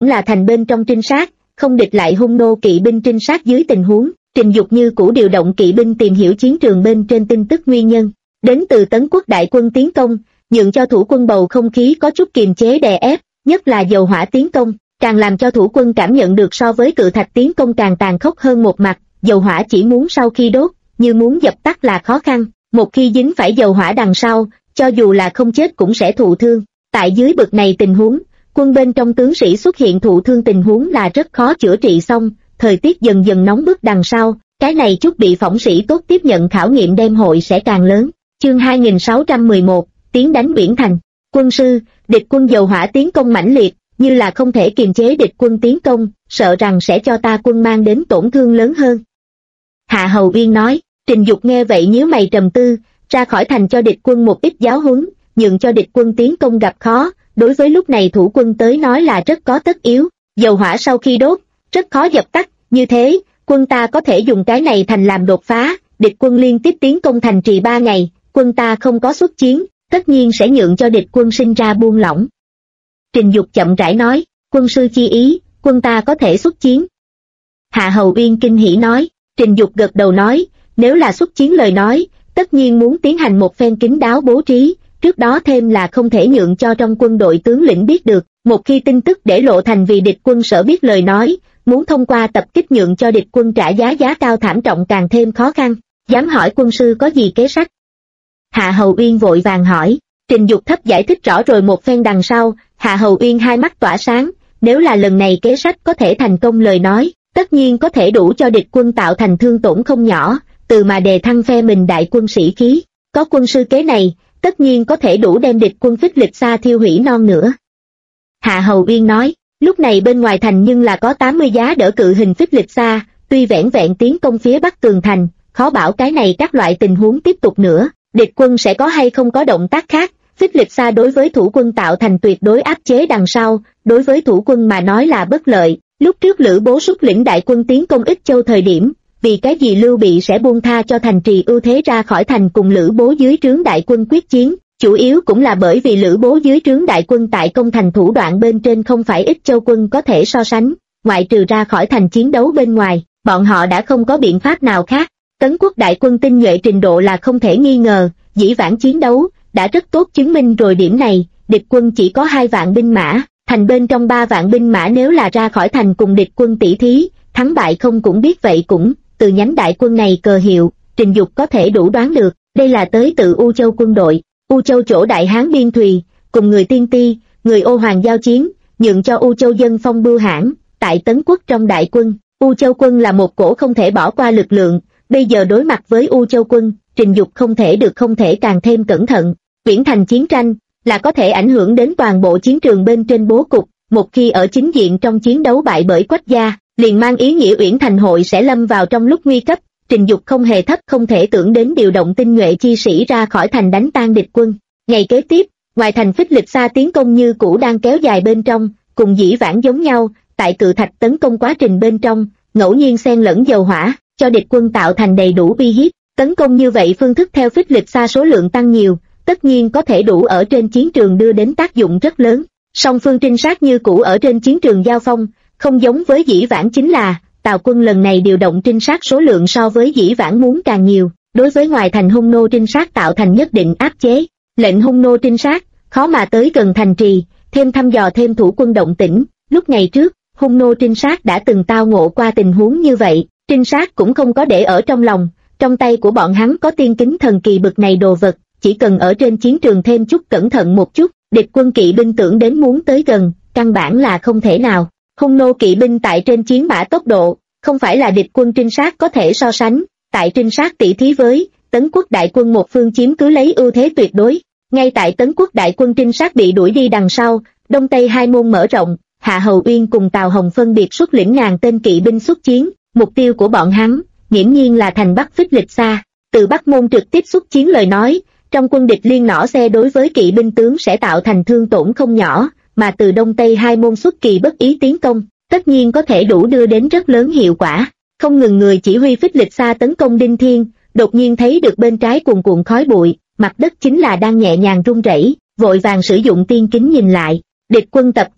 là thành bên trong trinh sát, không địch lại hung nô kỵ binh trinh sát dưới tình huống, Trình Dục như cũ điều động kỵ binh tìm hiểu chiến trường bên trên tin tức nguyên nhân, đến từ Tấn quốc đại quân tiến công, nhượng cho thủ quân bầu không khí có chút kiềm chế đè ép, nhất là dầu hỏa tiến công, càng làm cho thủ quân cảm nhận được so với cự thạch tiến công càng tàn khốc hơn một mặt, dầu hỏa chỉ muốn sau khi đốt, như muốn dập tắt là khó khăn, một khi dính phải dầu hỏa đằng sau, cho dù là không chết cũng sẽ thụ thương. Tại dưới bực này tình huống, quân bên trong tướng sĩ xuất hiện thụ thương tình huống là rất khó chữa trị xong, thời tiết dần dần nóng bức đằng sau, cái này chút bị phỏng sĩ tốt tiếp nhận khảo nghiệm đêm hội sẽ càng lớn. Chương 2611, tiến đánh Uyển Thành. Quân sư, địch quân dầu hỏa tiến công mãnh liệt, như là không thể kiềm chế địch quân tiến công, sợ rằng sẽ cho ta quân mang đến tổn thương lớn hơn. Hạ Hầu Uyên nói. Trình Dục nghe vậy nhíu mày trầm tư, ra khỏi thành cho địch quân một ít giáo huấn, nhượng cho địch quân tiến công gặp khó, đối với lúc này thủ quân tới nói là rất có tất yếu, dầu hỏa sau khi đốt, rất khó dập tắt, như thế, quân ta có thể dùng cái này thành làm đột phá, địch quân liên tiếp tiến công thành trì 3 ngày, quân ta không có xuất chiến, tất nhiên sẽ nhượng cho địch quân sinh ra buông lỏng. Trình Dục chậm rãi nói, quân sư chi ý, quân ta có thể xuất chiến. Hạ Hầu Uyên kinh hỉ nói, Trình Dục gật đầu nói, nếu là xuất chiến lời nói, tất nhiên muốn tiến hành một phen kín đáo bố trí, trước đó thêm là không thể nhượng cho trong quân đội tướng lĩnh biết được, một khi tin tức để lộ thành vì địch quân sở biết lời nói, muốn thông qua tập kích nhượng cho địch quân trả giá cao thảm trọng càng thêm khó khăn, dám hỏi quân sư có gì kế sách? Hạ Hầu Uyên vội vàng hỏi, Trình Dục thấp giải thích rõ rồi một phen đằng sau, Hạ Hầu Uyên hai mắt tỏa sáng, nếu là lần này kế sách có thể thành công lời nói, tất nhiên có thể đủ cho địch quân tạo thành thương tổn không nhỏ, từ mà đề thăng phe mình đại quân sĩ khí, có quân sư kế này, tất nhiên có thể đủ đem địch quân Phích Lịch Sa thiêu hủy non nữa. Hạ Hầu Uyên nói, lúc này bên ngoài thành nhưng là có 80 giá đỡ cự hình Phích Lịch Sa, tuy vẻn vẹn tiến công phía bắc tường thành, khó bảo cái này các loại tình huống tiếp tục nữa, địch quân sẽ có hay không có động tác khác, Phích Lịch Sa đối với thủ quân tạo thành tuyệt đối áp chế đằng sau, đối với thủ quân mà nói là bất lợi, lúc trước Lữ Bố xuất lĩnh đại quân tiến công Ích Châu thời điểm, vì cái gì Lưu Bị sẽ buông tha cho thành trì ưu thế ra khỏi thành cùng Lữ Bố dưới trướng đại quân quyết chiến, chủ yếu cũng là bởi vì Lữ Bố dưới trướng đại quân tại công thành thủ đoạn bên trên không phải Ích Châu quân có thể so sánh, ngoại trừ ra khỏi thành chiến đấu bên ngoài, bọn họ đã không có biện pháp nào khác. Tấn quốc đại quân tinh nhuệ trình độ là không thể nghi ngờ, dĩ vãng chiến đấu đã rất tốt chứng minh rồi điểm này, địch quân chỉ có 2 vạn binh mã, thành bên trong 3 vạn binh mã nếu là ra khỏi thành cùng địch quân tỷ thí, thắng bại không cũng biết vậy cũng, từ nhánh đại quân này cờ hiệu, Trình Dục có thể đủ đoán được, đây là tới từ U Châu quân đội, U Châu chỗ đại hán biên thùy, cùng người Tiên Ti, người Ô Hoàng giao chiến, nhượng cho U Châu dân phong bưu hãn, tại Tấn quốc trong đại quân, U Châu quân là một cổ không thể bỏ qua lực lượng, bây giờ đối mặt với U Châu quân, Trình Dục không thể càng thêm cẩn thận, Uyển Thành chiến tranh, là có thể ảnh hưởng đến toàn bộ chiến trường bên trên bố cục, một khi ở chính diện trong chiến đấu bại bởi Quách gia, liền mang ý nghĩa Uyển Thành hội sẽ lâm vào trong lúc nguy cấp, Trình Dục không hề thấp không thể tưởng đến điều động tinh nhuệ chi sĩ ra khỏi thành đánh tan địch quân. Ngày kế tiếp, ngoài thành Phích Lịch Sa tiến công như cũ đang kéo dài bên trong, cùng dĩ vãng giống nhau, tại cự thạch tấn công quá trình bên trong, ngẫu nhiên xen lẫn dầu hỏa, cho địch quân tạo thành đầy đủ uy hiếp. Tấn công như vậy phương thức theo Phích Lịch Sa số lượng tăng nhiều, tất nhiên có thể đủ ở trên chiến trường đưa đến tác dụng rất lớn. Song phương trinh sát như cũ ở trên chiến trường giao phong, không giống với dĩ vãng chính là, Tào quân lần này điều động trinh sát số lượng so với dĩ vãng muốn càng nhiều, đối với ngoài thành hung nô trinh sát tạo thành nhất định áp chế, lệnh hung nô trinh sát, khó mà tới gần thành trì, thêm thăm dò thêm thủ quân động tĩnh, lúc ngày trước, hung nô trinh sát đã từng tao ngộ qua tình huống như vậy, trinh sát cũng không có để ở trong lòng, trong tay của bọn hắn có tiên kính thần kỳ bực này đồ vật, chỉ cần ở trên chiến trường thêm chút cẩn thận một chút, địch quân kỵ binh tưởng đến muốn tới gần, căn bản là không thể nào. Hung nô kỵ binh tại trên chiến mã tốc độ, không phải là địch quân trinh sát có thể so sánh, tại trinh sát tỷ thí với, Tấn quốc đại quân một phương chiếm cứ lấy ưu thế tuyệt đối. Ngay tại Tấn quốc đại quân trinh sát bị đuổi đi đằng sau, Đông Tây hai môn mở rộng, Hạ Hầu Uyên cùng Tào Hồng phân biệt xuất lĩnh ngàn tên kỵ binh xuất chiến, mục tiêu của bọn hắn, nghiễm nhiên là thành Bắc Phích Lịch Sa. Từ Bắc môn trực tiếp xuất chiến lời nói, trong quân địch liên nỏ xe đối với kỵ binh tướng sẽ tạo thành thương tổn không nhỏ, mà từ Đông Tây hai môn xuất kỳ bất ý tiến công, tất nhiên có thể đủ đưa đến rất lớn hiệu quả. Không ngừng người chỉ huy Phích Lịch Sa tấn công Đinh Thiên, đột nhiên thấy được bên trái cuồn cuộn khói bụi, mặt đất chính là đang nhẹ nhàng rung rẩy, vội vàng sử dụng tiên kính nhìn lại, địch quân tập kích,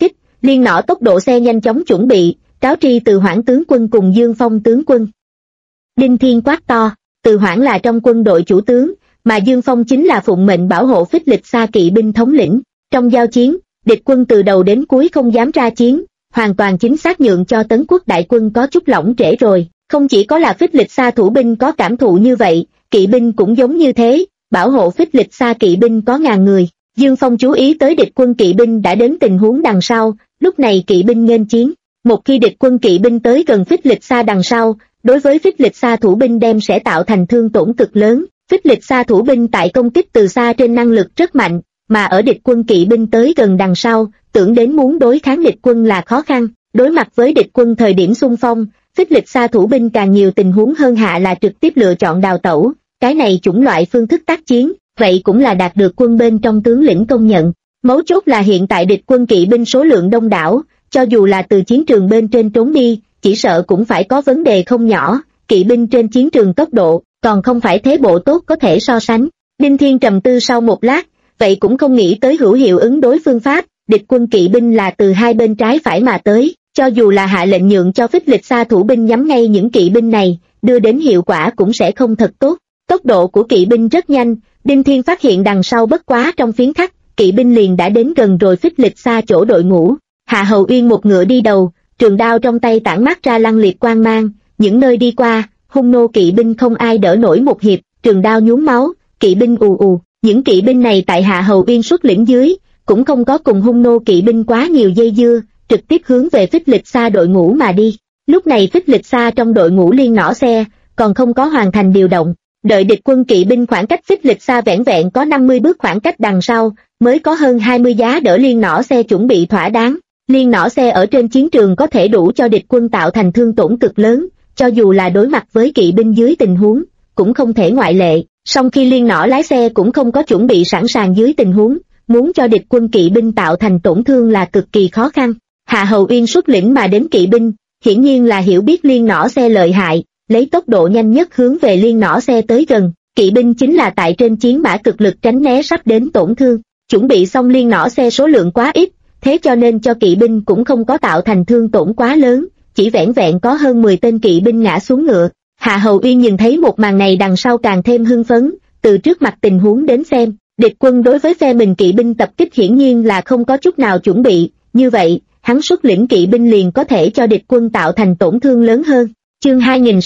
Liên nỏ tốc độ xe nhanh chóng chuẩn bị, cáo tri Từ Hoảng tướng quân cùng Dương Phong tướng quân. Đinh Thiên quát to, Từ Hoảng là trong quân đội chủ tướng, mà Dương Phong chính là phụng mệnh bảo hộ Phích Lịch Sa kỵ binh thống lĩnh. Trong giao chiến, địch quân từ đầu đến cuối không dám ra chiến, hoàn toàn chính xác nhượng cho Tấn Quốc đại quân có chút lỏng trễ rồi. Không chỉ có là Phích Lịch Sa thủ binh có cảm thụ như vậy, kỵ binh cũng giống như thế, bảo hộ Phích Lịch Sa kỵ binh có ngàn người. Dương Phong chú ý tới địch quân kỵ binh đã đến tình huống đằng sau, lúc này kỵ binh nghênh chiến. Một khi địch quân kỵ binh tới gần Phích Lịch Sa đằng sau, đối với Phích Lịch Sa thủ binh đem sẽ tạo thành thương tổn cực lớn. Phích Lịch Sa thủ binh tại công kích từ xa trên năng lực rất mạnh, mà ở địch quân kỵ binh tới gần đằng sau, tưởng đến muốn đối kháng địch quân là khó khăn. Đối mặt với địch quân thời điểm xung phong, Phích Lịch Sa thủ binh càng nhiều tình huống hơn hạ là trực tiếp lựa chọn đào tẩu. Cái này chủng loại phương thức tác chiến, vậy cũng là đạt được quân bên trong tướng lĩnh công nhận. Mấu chốt là hiện tại địch quân kỵ binh số lượng đông đảo, cho dù là từ chiến trường bên trên trốn đi, chỉ sợ cũng phải có vấn đề không nhỏ. Kỵ binh trên chiến trường tốc độ, còn không phải thế bộ tốt có thể so sánh. Đinh Thiên trầm tư sau một lát, vậy cũng không nghĩ tới hữu hiệu ứng đối phương pháp. Địch quân kỵ binh là từ hai bên trái phải mà tới, cho dù là hạ lệnh nhượng cho Phích Lịch Sa thủ binh nhắm ngay những kỵ binh này, đưa đến hiệu quả cũng sẽ không thật tốt. Tốc độ của kỵ binh rất nhanh, Đinh Thiên phát hiện đằng sau bất quá trong phiến khắc, kỵ binh liền đã đến gần rồi Phích Lịch Sa chỗ đội ngũ. Hạ Hầu Uyên một ngựa đi đầu, trường đao trong tay tản mát ra lăng liệt quang mang, những nơi đi qua, hung nô kỵ binh không ai đỡ nổi một hiệp, trường đao nhuốm máu, kỵ binh ù ù. Những kỵ binh này tại Hạ Hầu Uyên xuất lĩnh dưới, cũng không có cùng hung nô kỵ binh quá nhiều dây dưa, trực tiếp hướng về Phích Lịch Sa đội ngũ mà đi. Lúc này Phích Lịch Sa trong đội ngũ liên nỏ xe, còn không có hoàn thành điều động. Đợi địch quân kỵ binh khoảng cách Phích Lịch Sa vẻn vẹn có 50 bước khoảng cách đằng sau, mới có hơn 20 giá đỡ liên nỏ xe chuẩn bị thỏa đáng. Liên nỏ xe ở trên chiến trường có thể đủ cho địch quân tạo thành thương tổn cực lớn, cho dù là đối mặt với kỵ binh dưới tình huống, cũng không thể ngoại lệ. Song khi liên nỏ lái xe cũng không có chuẩn bị sẵn sàng dưới tình huống, muốn cho địch quân kỵ binh tạo thành tổn thương là cực kỳ khó khăn. Hạ Hầu Uyên xuất lĩnh mà đến kỵ binh, hiển nhiên là hiểu biết liên nỏ xe lợi hại, lấy tốc độ nhanh nhất hướng về liên nỏ xe tới gần. Kỵ binh chính là tại trên chiến mã cực lực tránh né sắp đến tổn thương. Chuẩn bị xong liên nỏ xe số lượng quá ít, thế cho nên cho kỵ binh cũng không có tạo thành thương tổn quá lớn, chỉ vẻn vẹn có hơn 10 tên kỵ binh ngã xuống ngựa. Hạ Hầu Uyên nhìn thấy một màn này đằng sau càng thêm hưng phấn, từ trước mặt tình huống đến xem, địch quân đối với phe mình kỵ binh tập kích hiển nhiên là không có chút nào chuẩn bị, như vậy, hắn xuất lĩnh kỵ binh liền có thể cho địch quân tạo thành tổn thương lớn hơn. Chương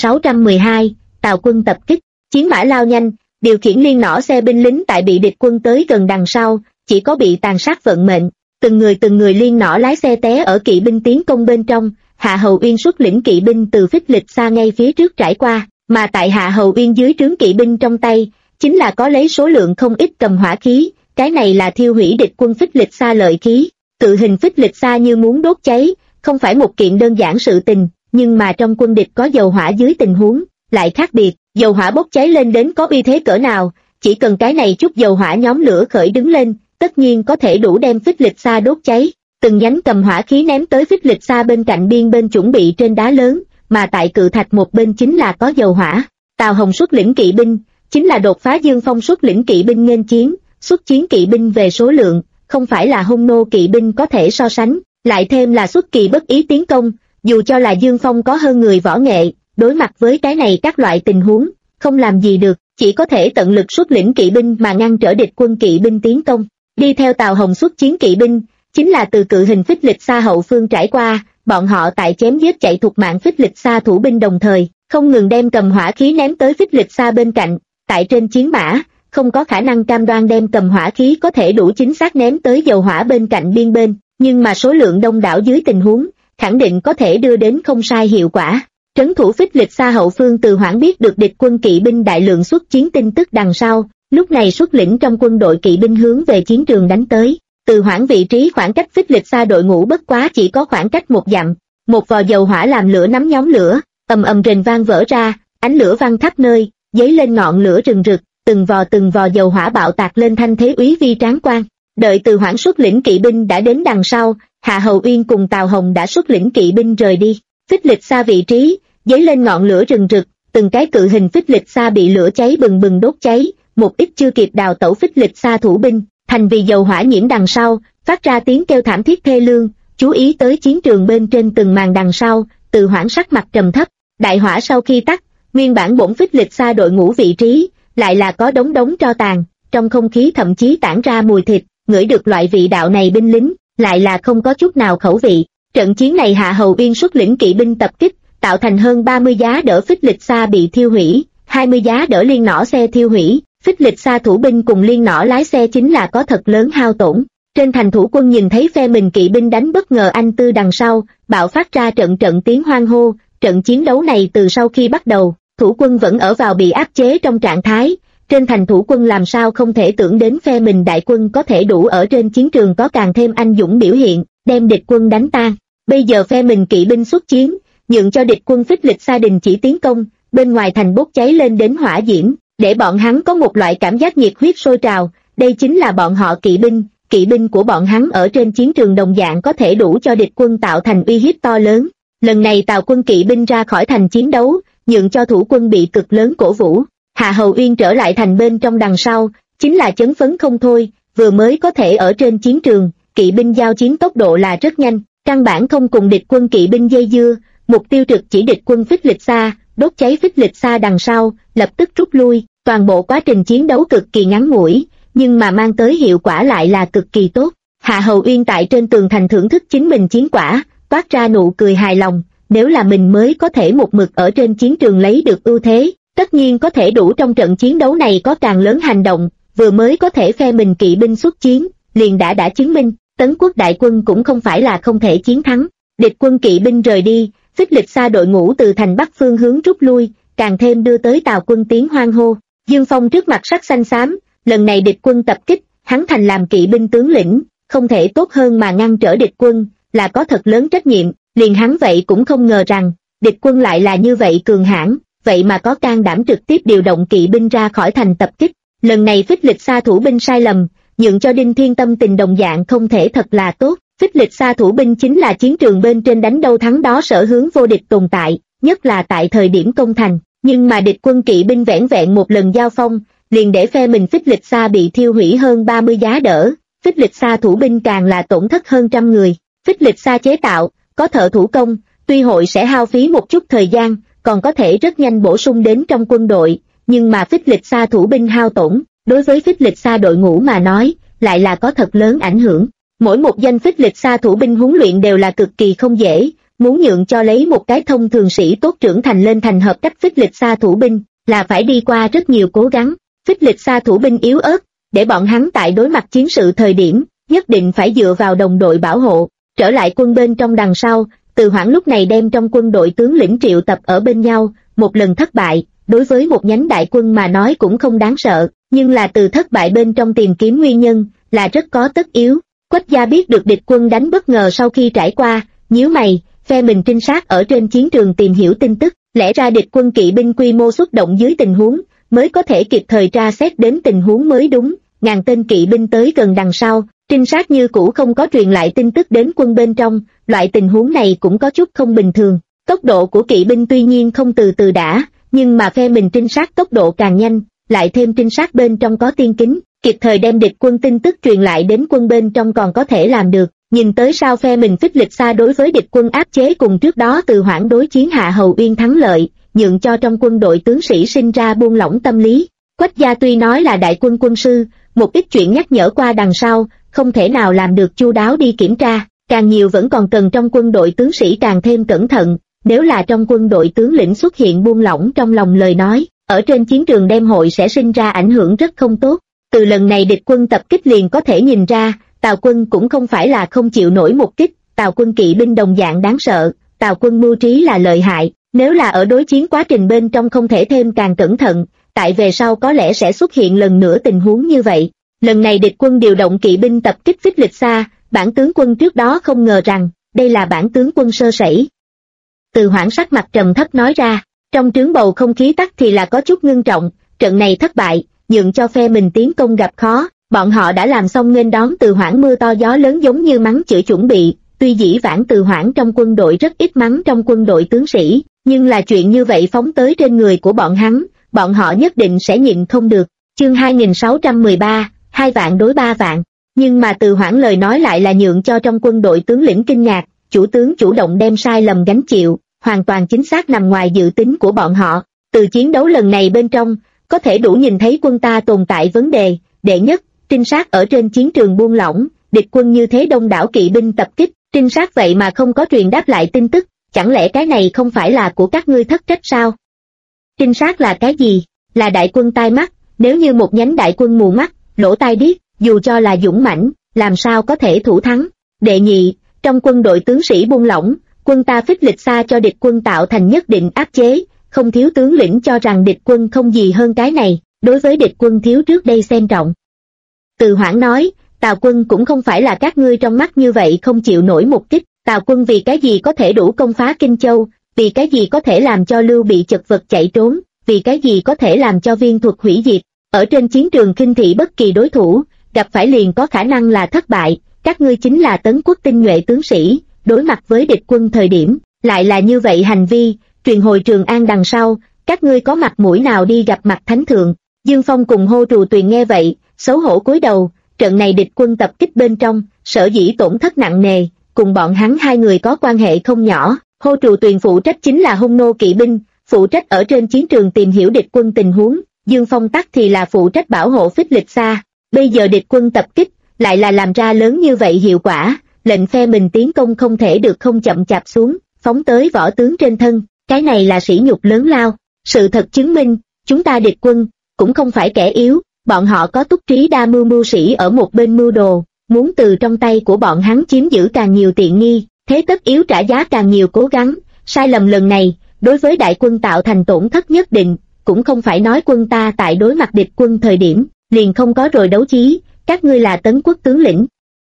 2612, Tào quân tập kích, chiến mã lao nhanh, điều khiển liên nỏ xe binh lính tại bị địch quân tới gần đằng sau, chỉ có bị tàn sát vận mệnh. Từng người liên nỏ lái xe té ở kỵ binh tiến công bên trong. Hạ Hầu Uyên xuất lĩnh kỵ binh từ Phích Lịch Sa ngay phía trước trải qua, mà tại Hạ Hầu Uyên dưới trướng kỵ binh trong tay, chính là có lấy số lượng không ít cầm hỏa khí, cái này là thiêu hủy địch quân Phích Lịch Sa lợi khí. Cự hình Phích Lịch Sa như muốn đốt cháy, không phải một kiện đơn giản sự tình, nhưng mà trong quân địch có dầu hỏa dưới tình huống, lại khác biệt, dầu hỏa bốc cháy lên đến có uy thế cỡ nào, chỉ cần cái này chút dầu hỏa nhóm lửa khởi đứng lên, tất nhiên có thể đủ đem Phích Lịch Sa đốt cháy. Từng nhánh cầm hỏa khí ném tới Phích Lịch Sa bên cạnh biên bên chuẩn bị trên đá lớn, mà tại cự thạch một bên chính là có dầu hỏa. Tào Hồng xuất lĩnh kỵ binh, chính là đột phá Dương Phong xuất lĩnh kỵ binh nghênh chiến, xuất chiến kỵ binh về số lượng, không phải là hung nô kỵ binh có thể so sánh, lại thêm là xuất kỳ bất ý tiến công, dù cho là Dương Phong có hơn người võ nghệ, đối mặt với cái này các loại tình huống, không làm gì được, chỉ có thể tận lực xuất lĩnh kỵ binh mà ngăn trở địch quân kỵ binh tiến công. Đi theo Tào Hồng xuất chiến kỵ binh, chính là từ cự hình Phích Lịch Sa hậu phương trải qua, bọn họ tại chém giết chạy thục mạng Phích Lịch Sa thủ binh đồng thời, không ngừng đem cầm hỏa khí ném tới Phích Lịch Sa bên cạnh, tại trên chiến mã, không có khả năng cam đoan đem cầm hỏa khí có thể đủ chính xác ném tới dầu hỏa bên cạnh biên bên, nhưng mà số lượng đông đảo dưới tình huống, khẳng định có thể đưa đến không sai hiệu quả. Trấn thủ Phích Lịch Sa hậu phương Từ Hoảng biết được địch quân kỵ binh đại lượng xuất chiến tin tức đằng sau, lúc này xuất lĩnh trong quân đội kỵ binh hướng về chiến trường đánh tới. Từ Hoảng vị trí khoảng cách Phích Lịch Sa đội ngũ bất quá chỉ có khoảng cách một dặm, một vò dầu hỏa làm lửa nắm nhóm lửa, ầm ầm rền vang vỡ ra, ánh lửa văng khắp nơi, dấy lên ngọn lửa rừng rực, từng vò dầu hỏa bạo tạc lên thanh thế úy vi tráng quan. Đợi Từ Hoảng xuất lĩnh kỵ binh đã đến đằng sau, Hạ Hầu Uyên cùng Tào Hồng đã xuất lĩnh kỵ binh rời đi. Phích Lịch Sa vị trí, dấy lên ngọn lửa rừng rực, từng cái cự hình Phích Lịch Sa bị lửa cháy bừng bừng đốt cháy, một ít chưa kịp đào tẩu Phích Lịch Sa thủ binh, thành vì dầu hỏa nhiễm đằng sau, phát ra tiếng kêu thảm thiết thê lương, chú ý tới chiến trường bên trên từng màn đằng sau, Từ Hoảng sắc mặt trầm thấp. Đại hỏa sau khi tắt, nguyên bản bổn phích lịch xa đội ngũ vị trí, lại là có đống đống tro tàn, trong không khí thậm chí tản ra mùi thịt, ngửi được loại vị đạo này binh lính, lại là không có chút nào khẩu vị. Trận chiến này Hạ Hầu Uyên xuất lĩnh kỵ binh tập kích, tạo thành hơn 30 giá đỡ phích lịch xa bị thiêu hủy, 20 giá đỡ liên nỏ xe thiêu hủy, phích lịch xa thủ binh cùng liên nỏ lái xe chính là có thật lớn hao tổn. Trên thành thủ quân nhìn thấy phe mình kỵ binh đánh bất ngờ anh tư đằng sau, bạo phát ra trận trận tiếng hoan hô. Trận chiến đấu này từ sau khi bắt đầu, thủ quân vẫn ở vào bị áp chế trong trạng thái. Trên thành thủ quân làm sao không thể tưởng đến phe mình đại quân có thể đủ ở trên chiến trường có càng thêm anh dũng biểu hiện, đem địch quân đánh tan. Bây giờ phe mình kỵ binh xuất chiến, nhượng cho địch quân phích lịch xa đình chỉ tiến công, bên ngoài thành bốc cháy lên đến hỏa diễm, để bọn hắn có một loại cảm giác nhiệt huyết sôi trào. Đây chính là bọn họ kỵ binh của bọn hắn ở trên chiến trường đồng dạng có thể đủ cho địch quân tạo thành uy hiếp to lớn. Lần này Tào quân kỵ binh ra khỏi thành chiến đấu, nhượng cho thủ quân bị cực lớn cổ vũ. Hạ Hầu Uyên trở lại thành bên trong đằng sau, chính là chấn phấn không thôi, vừa mới có thể ở trên chiến trường, kỵ binh giao chiến tốc độ là rất nhanh, căn bản không cùng địch quân kỵ binh dây dưa, mục tiêu trực chỉ địch quân phích lịch xa, đốt cháy phích lịch xa đằng sau, lập tức rút lui. Toàn bộ quá trình chiến đấu cực kỳ ngắn ngủi, nhưng mà mang tới hiệu quả lại là cực kỳ tốt. Hạ Hầu Uyên tại trên tường thành thưởng thức chính mình chiến quả, toát ra nụ cười hài lòng. Nếu là mình mới có thể một mực ở trên chiến trường lấy được ưu thế, tất nhiên có thể đủ trong trận chiến đấu này có càng lớn hành động. Vừa mới có thể phe mình kỵ binh xuất chiến, liền đã chứng minh Tấn quốc đại quân cũng không phải là không thể chiến thắng. Địch quân kỵ binh rời đi, phích lịch xa đội ngũ từ thành bắc phương hướng rút lui, càng thêm đưa tới Tào quân tiếng hoan hô. Dương Phong trước mặt sắc xanh xám, lần này địch quân tập kích, hắn thành làm kỵ binh tướng lĩnh, không thể tốt hơn mà ngăn trở địch quân, là có thật lớn trách nhiệm. Liền hắn vậy cũng không ngờ rằng, địch quân lại là như vậy cường hãn, vậy mà có can đảm trực tiếp điều động kỵ binh ra khỏi thành tập kích. Lần này phích lịch xa thủ binh sai lầm, nhượng cho Đinh Thiên tâm tình đồng dạng không thể thật là tốt. Phích lịch xa thủ binh chính là chiến trường bên trên đánh đâu thắng đó sở hướng vô địch tồn tại, nhất là tại thời điểm công thành. Nhưng mà địch quân kỵ binh vẻn vẹn một lần giao phong, liền để phe mình phích lịch xa bị thiêu hủy hơn 30 giá đỡ, phích lịch xa thủ binh càng là tổn thất hơn trăm người. Phích lịch xa chế tạo, có thợ thủ công, tuy hội sẽ hao phí một chút thời gian, còn có thể rất nhanh bổ sung đến trong quân đội, nhưng mà phích lịch xa thủ binh hao tổn, đối với phích lịch xa đội ngũ mà nói, lại là có thật lớn ảnh hưởng. Mỗi một danh phích lịch xa thủ binh huấn luyện đều là cực kỳ không dễ, muốn nhượng cho lấy một cái thông thường sĩ tốt trưởng thành lên thành hợp cách phích lịch xa thủ binh, là phải đi qua rất nhiều cố gắng. Phích lịch xa thủ binh yếu ớt, để bọn hắn tại đối mặt chiến sự thời điểm, nhất định phải dựa vào đồng đội bảo hộ. Trở lại quân bên trong đằng sau, Từ Hoảng lúc này đem trong quân đội tướng lĩnh triệu tập ở bên nhau, một lần thất bại, đối với một nhánh đại quân mà nói cũng không đáng sợ, nhưng là từ thất bại bên trong tìm kiếm nguyên nhân, là rất có tất yếu. Quách gia biết được địch quân đánh bất ngờ sau khi trải qua, nhíu mày, phe mình trinh sát ở trên chiến trường tìm hiểu tin tức, lẽ ra địch quân kỵ binh quy mô xuất động dưới tình huống, mới có thể kịp thời tra xét đến tình huống mới đúng. Ngàn tên kỵ binh tới gần đằng sau, trinh sát như cũ không có truyền lại tin tức đến quân bên trong, loại tình huống này cũng có chút không bình thường. Tốc độ của kỵ binh tuy nhiên không từ từ đã, nhưng mà phe mình trinh sát tốc độ càng nhanh, lại thêm trinh sát bên trong có tiên kính, kịp thời đem địch quân tin tức truyền lại đến quân bên trong còn có thể làm được. Nhìn tới sao phe mình phích lịch xa đối với địch quân áp chế cùng trước đó Từ Hoảng đối chiến Hạ Hầu Uyên thắng lợi, nhượng cho trong quân đội tướng sĩ sinh ra buông lỏng tâm lý. Quách gia tuy nói là đại quân quân sư, một ít chuyện nhắc nhở qua đằng sau, không thể nào làm được chu đáo đi kiểm tra, càng nhiều vẫn còn cần trong quân đội tướng sĩ càng thêm cẩn thận. Nếu là trong quân đội tướng lĩnh xuất hiện buông lỏng trong lòng lời nói, ở trên chiến trường đem hội sẽ sinh ra ảnh hưởng rất không tốt. Từ lần này địch quân tập kích liền có thể nhìn ra, Tào quân cũng không phải là không chịu nổi một kích, Tào quân kỵ binh đồng dạng đáng sợ, Tào quân mưu trí là lợi hại, nếu là ở đối chiến quá trình bên trong không thể thêm càng cẩn thận, tại về sau có lẽ sẽ xuất hiện lần nữa tình huống như vậy. Lần này địch quân điều động kỵ binh tập kích phích lịch xa, bản tướng quân trước đó không ngờ rằng, đây là bản tướng quân sơ sẩy. Từ Hoảng sắc mặt trầm thấp nói ra, trong trướng bầu không khí tắc thì là có chút ngưng trọng, trận này thất bại, nhượng cho phe mình tiến công gặp khó, bọn họ đã làm xong nghênh đón Từ Hoảng mưa to gió lớn giống như mắng chửi chuẩn bị, tuy dĩ vãng Từ Hoảng trong quân đội rất ít mắng trong quân đội tướng sĩ, nhưng là chuyện như vậy phóng tới trên người của bọn hắn, bọn họ nhất định sẽ nhịn không được. Chương 2613, 2 vạn đối 3 vạn. Nhưng mà Từ Hoãn lời nói lại là nhượng cho trong quân đội tướng lĩnh kinh ngạc, chủ tướng chủ động đem sai lầm gánh chịu, hoàn toàn chính xác nằm ngoài dự tính của bọn họ. Từ chiến đấu lần này bên trong, có thể đủ nhìn thấy quân ta tồn tại vấn đề. Đệ nhất, trinh sát ở trên chiến trường buông lỏng, địch quân như thế đông đảo kỵ binh tập kích, trinh sát vậy mà không có truyền đáp lại tin tức, chẳng lẽ cái này không phải là của các ngươi thất trách sao? Trinh sát là cái gì? Là đại quân tai mắt, nếu như một nhánh đại quân mù mắt, lỗ tai điếc, dù cho là dũng mãnh, làm sao có thể thủ thắng? Đệ nhị, trong quân đội tướng sĩ buông lỏng, quân ta phích lịch xa cho địch quân tạo thành nhất định áp chế, không thiếu tướng lĩnh cho rằng địch quân không gì hơn cái này, đối với địch quân thiếu trước đây xem trọng. Từ Hoãn nói, Tào quân cũng không phải là các ngươi trong mắt như vậy không chịu nổi một kích, Tào quân vì cái gì có thể đủ công phá Kinh Châu, vì cái gì có thể làm cho Lưu Bị chật vật chạy trốn, vì cái gì có thể làm cho Viên Thuật hủy diệt, ở trên chiến trường khinh thị bất kỳ đối thủ, gặp phải liền có khả năng là thất bại, các ngươi chính là Tấn quốc tinh nhuệ tướng sĩ, đối mặt với địch quân thời điểm, lại là như vậy hành vi, truyền hồi Trường An đằng sau, các ngươi có mặt mũi nào đi gặp mặt thánh thượng? Dương Phong cùng Hô Trù Tuyền nghe vậy, xấu hổ cúi đầu, trận này địch quân tập kích bên trong, sở dĩ tổn thất nặng nề, cùng bọn hắn hai người có quan hệ không nhỏ. Hô Trù Tuyền phụ trách chính là hung nô kỵ binh, phụ trách ở trên chiến trường tìm hiểu địch quân tình huống, Dương Phong tắc thì là phụ trách bảo hộ phích lịch xa. Bây giờ địch quân tập kích, lại là làm ra lớn như vậy hiệu quả, lệnh phe mình tiến công không thể được không chậm chạp xuống, phóng tới võ tướng trên thân, cái này là sỉ nhục lớn lao. Sự thật chứng minh, chúng ta địch quân, cũng không phải kẻ yếu, bọn họ có túc trí đa mưu mưu sĩ ở một bên mưu đồ, muốn từ trong tay của bọn hắn chiếm giữ càng nhiều tiện nghi, thế tất yếu trả giá càng nhiều cố gắng. Sai lầm lần này, đối với đại quân tạo thành tổn thất nhất định, cũng không phải nói quân ta tại đối mặt địch quân thời điểm, liền không có rồi đấu chí, các ngươi là Tấn quốc tướng lĩnh.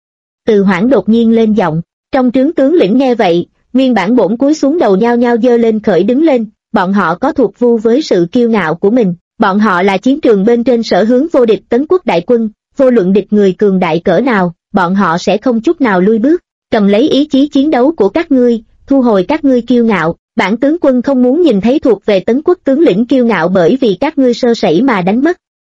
Từ Hoãn đột nhiên lên giọng, trong trướng tướng lĩnh nghe vậy, nguyên bản bổn cúi xuống đầu nhao nhao giơ lên khởi đứng lên, bọn họ có thuộc vu với sự kiêu ngạo của mình, bọn họ là chiến trường bên trên sở hướng vô địch Tấn quốc đại quân, vô luận địch người cường đại cỡ nào, bọn họ sẽ không chút nào lui bước, cầm lấy ý chí chiến đấu của các ngươi, thu hồi các ngươi kiêu ngạo, bản tướng quân không muốn nhìn thấy thuộc về Tấn quốc tướng lĩnh kiêu ngạo bởi vì các ngươi sơ sẩy mà đánh mất.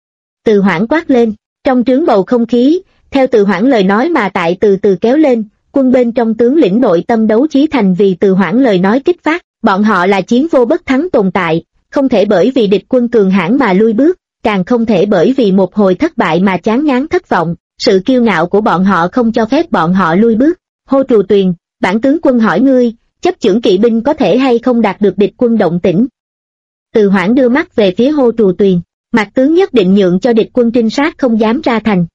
Từ Hoãn quát lên, trong trướng bầu không khí, theo Từ Hoãn lời nói mà tại từ từ kéo lên, quân bên trong tướng lĩnh nội tâm đấu chí thành vì Từ Hoãn lời nói kích phát, bọn họ là chiến vô bất thắng tồn tại, không thể bởi vì địch quân cường hãn mà lui bước, càng không thể bởi vì một hồi thất bại mà chán ngán thất vọng, sự kiêu ngạo của bọn họ không cho phép bọn họ lui bước. Hô Trù Tuyền, bản tướng quân hỏi ngươi, chấp chưởng kỵ binh có thể hay không đạt được địch quân động tĩnh? Từ Hoãn đưa mắt về phía Hô Trù Tuyền, Mạc tướng nhất định nhượng cho địch quân trinh sát không dám ra thành.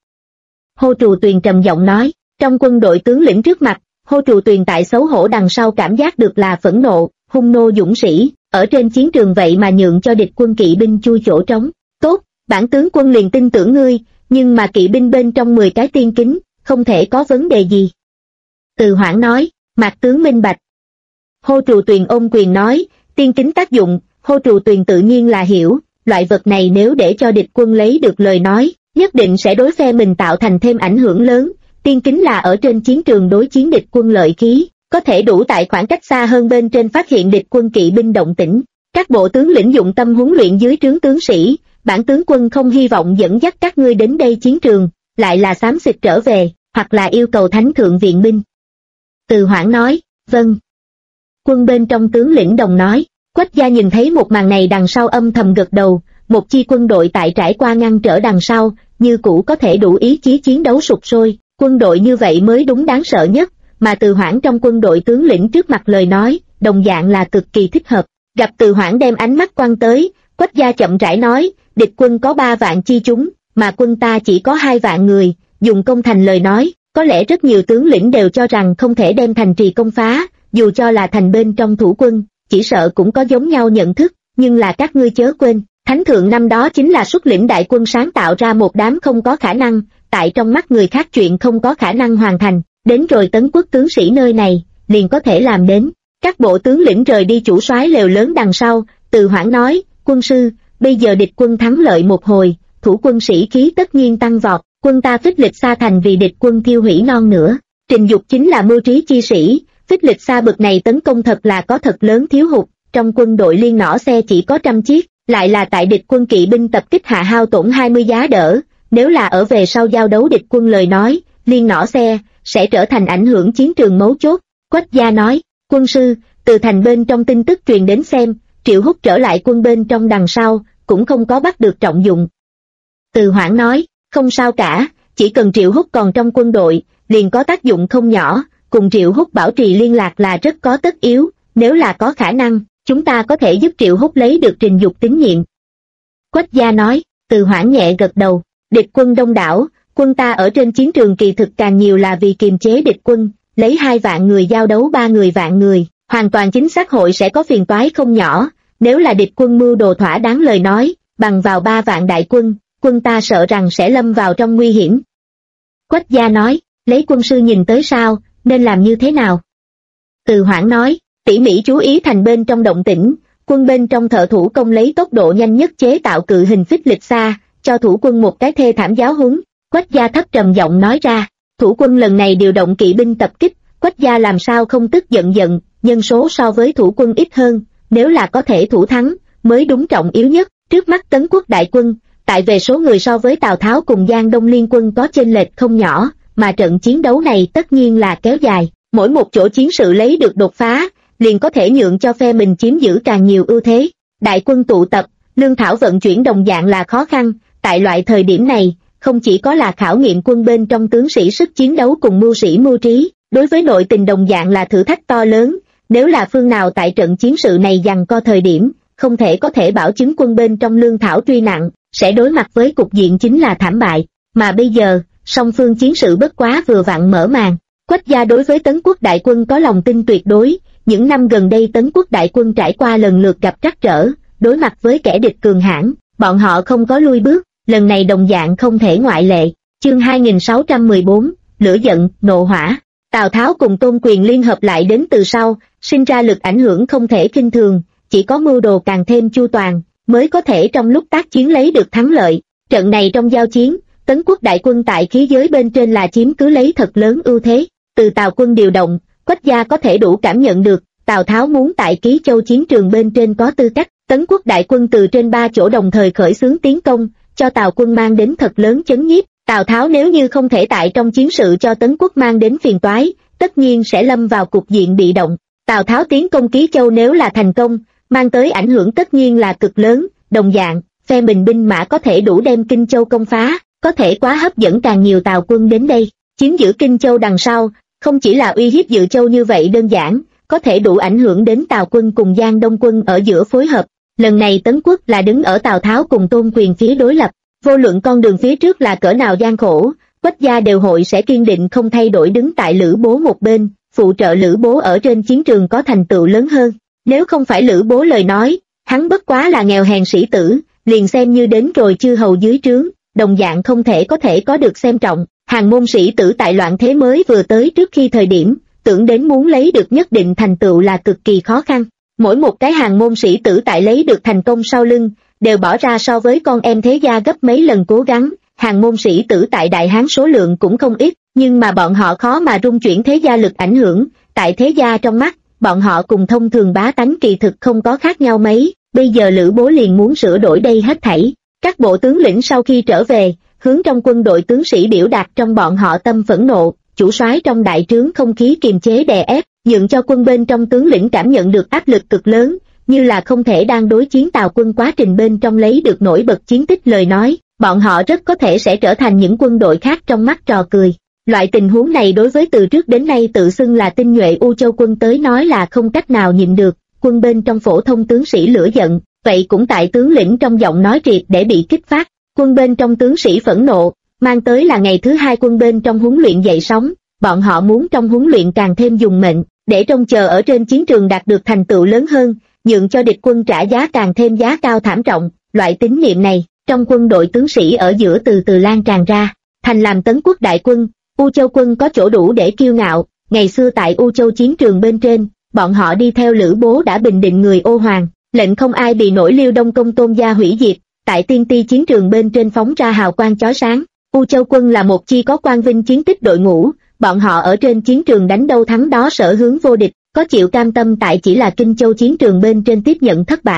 Hô Trù Tuyền trầm giọng nói, trong quân đội tướng lĩnh trước mặt, Hô Trù Tuyền tại xấu hổ đằng sau cảm giác được là phẫn nộ, hung nô dũng sĩ, ở trên chiến trường vậy mà nhượng cho địch quân kỵ binh chui chỗ trống. Tốt, bản tướng quân liền tin tưởng ngươi, nhưng mà kỵ binh bên trong 10 cái tiên kính, không thể có vấn đề gì. Từ Hoãn nói, Mạc tướng minh bạch. Hô Trù Tuyền ôm quyền nói, tiên kính tác dụng, Hô Trù Tuyền tự nhiên là hiểu, loại vật này nếu để cho địch quân lấy được lời nói, nhất định sẽ đối phe mình tạo thành thêm ảnh hưởng lớn. Tiên kính là ở trên chiến trường đối chiến địch quân lợi khí, có thể đủ tại khoảng cách xa hơn bên trên phát hiện địch quân kỵ binh động tĩnh. Các bộ tướng lĩnh dụng tâm huấn luyện dưới trướng tướng sĩ, bản tướng quân không hy vọng dẫn dắt các ngươi đến đây chiến trường, lại là xám xịt trở về, hoặc là yêu cầu thánh thượng viện binh. Từ Hoãn nói, vâng. Quân bên trong tướng lĩnh đồng nói, Quách gia nhìn thấy một màn này đằng sau âm thầm gật đầu, một chi quân đội tại trải qua ngăn trở đằng sau, như cũ có thể đủ ý chí chiến đấu sục sôi, quân đội như vậy mới đúng đáng sợ nhất, mà Từ Hoãn trong quân đội tướng lĩnh trước mặt lời nói, đồng dạng là cực kỳ thích hợp. Gặp Từ Hoãn đem ánh mắt quăng tới, Quách gia chậm rãi nói, địch quân có 3 vạn chi chúng, mà quân ta chỉ có 2 vạn người, dùng công thành lời nói, có lẽ rất nhiều tướng lĩnh đều cho rằng không thể đem thành trì công phá, dù cho là thành bên trong thủ quân, chỉ sợ cũng có giống nhau nhận thức, nhưng là các ngươi chớ quên, thánh thượng năm đó chính là xuất lĩnh đại quân sáng tạo ra một đám không có khả năng, tại trong mắt người khác chuyện không có khả năng hoàn thành, đến rồi Tấn quốc tướng sĩ nơi này, liền có thể làm đến. Các bộ tướng lĩnh rời đi chủ soái lều lớn đằng sau, Từ Hoãn nói, quân sư, bây giờ địch quân thắng lợi một hồi, thủ quân sĩ khí tất nhiên tăng vọt, quân ta phích lịch xa thành vì địch quân thiêu hủy non nữa. Trình Dục chính là mưu trí chi sĩ, phích lịch xa bực này tấn công thật là có thật lớn thiếu hụt, trong quân đội liên nỏ xe chỉ có 100 chiếc, lại là tại địch quân kỵ binh tập kích hạ hao tổn 20 giá đỡ, nếu là ở về sau giao đấu địch quân lời nói, liên nỏ xe, sẽ trở thành ảnh hưởng chiến trường mấu chốt. Quách gia nói, quân sư, từ thành bên trong tin tức truyền đến xem, Triệu Húc trở lại quân bên trong đằng sau, cũng không có bắt được trọng dụng. Từ Hoảng nói, không sao cả, chỉ cần Triệu Húc còn trong quân đội, liền có tác dụng không nhỏ, cùng Triệu Húc bảo trì liên lạc là rất có tất yếu, nếu là có khả năng, chúng ta có thể giúp Triệu Húc lấy được Trình Dục tín nhiệm. Quách gia nói, Từ Hoảng nhẹ gật đầu, địch quân đông đảo, quân ta ở trên chiến trường kỳ thực càng nhiều là vì kiềm chế địch quân, lấy 2 vạn người giao đấu 3 người vạn người, hoàn toàn chính xác hội sẽ có phiền toái không nhỏ, nếu là địch quân mưu đồ thỏa đáng lời nói, bằng vào 3 vạn đại quân, quân ta sợ rằng sẽ lâm vào trong nguy hiểm. Quách gia nói, lấy quân sư nhìn tới sao, nên làm như thế nào? Từ Hoảng nói, tỉ mỉ chú ý thành bên trong động tĩnh, quân bên trong thợ thủ công lấy tốc độ nhanh nhất chế tạo cự hình phích lịch xa, cho thủ quân một cái thê thảm giáo huấn. Quách gia thấp trầm giọng nói ra, thủ quân lần này điều động kỵ binh tập kích, Quách gia làm sao không tức giận, nhân số so với thủ quân ít hơn, nếu là có thể thủ thắng, mới đúng trọng yếu nhất. Trước mắt Tấn quốc đại quân, tại về số người so với Tào Tháo cùng Giang Đông liên quân có chênh lệch không nhỏ, mà trận chiến đấu này tất nhiên là kéo dài, mỗi một chỗ chiến sự lấy được đột phá, liền có thể nhượng cho phe mình chiếm giữ càng nhiều ưu thế. Đại quân tụ tập, lương thảo vận chuyển đồng dạng là khó khăn, tại loại thời điểm này, không chỉ có là khảo nghiệm quân bên trong tướng sĩ sức chiến đấu cùng mưu sĩ mưu trí, đối với nội tình đồng dạng là thử thách to lớn, nếu là phương nào tại trận chiến sự này giằng co thời điểm, không thể có thể bảo chứng quân bên trong lương thảo truy nặng, sẽ đối mặt với cục diện chính là thảm bại, mà bây giờ, song phương chiến sự bất quá vừa vặn mở màn. Quách gia đối với Tấn quốc đại quân có lòng tin tuyệt đối, những năm gần đây Tấn quốc đại quân trải qua lần lượt gặp trắc trở, đối mặt với kẻ địch cường hãn, bọn họ không có lui bước, lần này đồng dạng không thể ngoại lệ. Chương 2614, lửa giận, nộ hỏa. Tào Tháo cùng Tôn Quyền liên hợp lại đến từ sau, sinh ra lực ảnh hưởng không thể kinh thường, chỉ có mưu đồ càng thêm chu toàn, mới có thể trong lúc tác chiến lấy được thắng lợi. Trận này trong giao chiến, Tấn quốc đại quân tại khí giới bên trên là chiếm cứ lấy thật lớn ưu thế, từ Tào quân điều động, Quách gia có thể đủ cảm nhận được, Tào Tháo muốn tại Ký Châu chiến trường bên trên có tư cách. Tấn quốc đại quân từ trên 3 chỗ đồng thời khởi xướng tiến công, cho Tào quân mang đến thật lớn chấn nhiếp. Tào Tháo nếu như không thể tại trong chiến sự cho Tấn quốc mang đến phiền toái, tất nhiên sẽ lâm vào cục diện bị động. Tào Tháo tiến công Ký Châu nếu là thành công, mang tới ảnh hưởng tất nhiên là cực lớn, đồng dạng, phe mình binh mã có thể đủ đem Kinh Châu công phá, có thể quá hấp dẫn càng nhiều Tào quân đến đây. Chiếm giữ Kinh Châu đằng sau, không chỉ là uy hiếp Dự Châu như vậy đơn giản, có thể đủ ảnh hưởng đến Tào quân cùng Giang Đông quân ở giữa phối hợp. Lần này Tấn quốc là đứng ở Tào Tháo cùng Tôn Quyền phía đối lập, vô luận con đường phía trước là cỡ nào gian khổ, Quách gia đều hội sẽ kiên định không thay đổi đứng tại Lữ Bố một bên, phụ trợ Lữ Bố ở trên chiến trường có thành tựu lớn hơn. Nếu không phải Lữ Bố lời nói, hắn bất quá là nghèo hèn sĩ tử, liền xem như đến rồi chư hầu dưới trướng, đồng dạng không thể có được xem trọng. Hàng môn sĩ tử tại loạn thế mới vừa tới trước khi thời điểm, tưởng đến muốn lấy được nhất định thành tựu là cực kỳ khó khăn. Mỗi một cái hàng môn sĩ tử tại lấy được thành công sau lưng, đều bỏ ra so với con em thế gia gấp mấy lần cố gắng. Hàng môn sĩ tử tại Đại Hán số lượng cũng không ít, nhưng mà bọn họ khó mà rung chuyển thế gia lực ảnh hưởng. Tại thế gia trong mắt, bọn họ cùng thông thường bá tánh kỳ thực không có khác nhau mấy. Bây giờ Lữ Bố liền muốn sửa đổi đây hết thảy. Các bộ tướng lĩnh sau khi trở về, hướng trong quân đội tướng sĩ biểu đạt trong bọn họ tâm phẫn nộ, chủ soái trong đại trướng không khí kiềm chế đè ép, nhượng cho quân bên trong tướng lĩnh cảm nhận được áp lực cực lớn, như là không thể đang đối chiến Tào quân quá trình bên trong lấy được nổi bật chiến tích lời nói, bọn họ rất có thể sẽ trở thành những quân đội khác trong mắt trò cười. Loại tình huống này đối với từ trước đến nay tự xưng là tinh nhuệ U Châu quân tới nói là không cách nào nhịn được, quân bên trong phổ thông tướng sĩ lửa giận, vậy cũng tại tướng lĩnh trong giọng nói triệt để bị kích phát, quân bên trong tướng sĩ phẫn nộ, mang tới là ngày thứ 2 quân bên trong huấn luyện dậy sóng, bọn họ muốn trong huấn luyện càng thêm dùng mệnh, để trông chờ ở trên chiến trường đạt được thành tựu lớn hơn, nhượng cho địch quân trả giá càng thêm giá cao thảm trọng. Loại tín niệm này, trong quân đội tướng sĩ ở giữa từ từ lan tràn ra, thành làm Tấn quốc đại quân, U Châu quân có chỗ đủ để kiêu ngạo. Ngày xưa tại U Châu chiến trường bên trên, bọn họ đi theo Lữ Bố đã bình định người Ô Hoàng, lệnh không ai bị nổi Liêu Đông Công Tôn gia hủy diệt, tại Tiên Ti chiến trường bên trên phóng ra hào quang chói sáng. U Châu quân là một chi có quang vinh chiến tích đội ngũ, bọn họ ở trên chiến trường đánh đâu thắng đó sở hướng vô địch, có chịu cam tâm tại chỉ là Kinh Châu chiến trường bên trên tiếp nhận thất bại.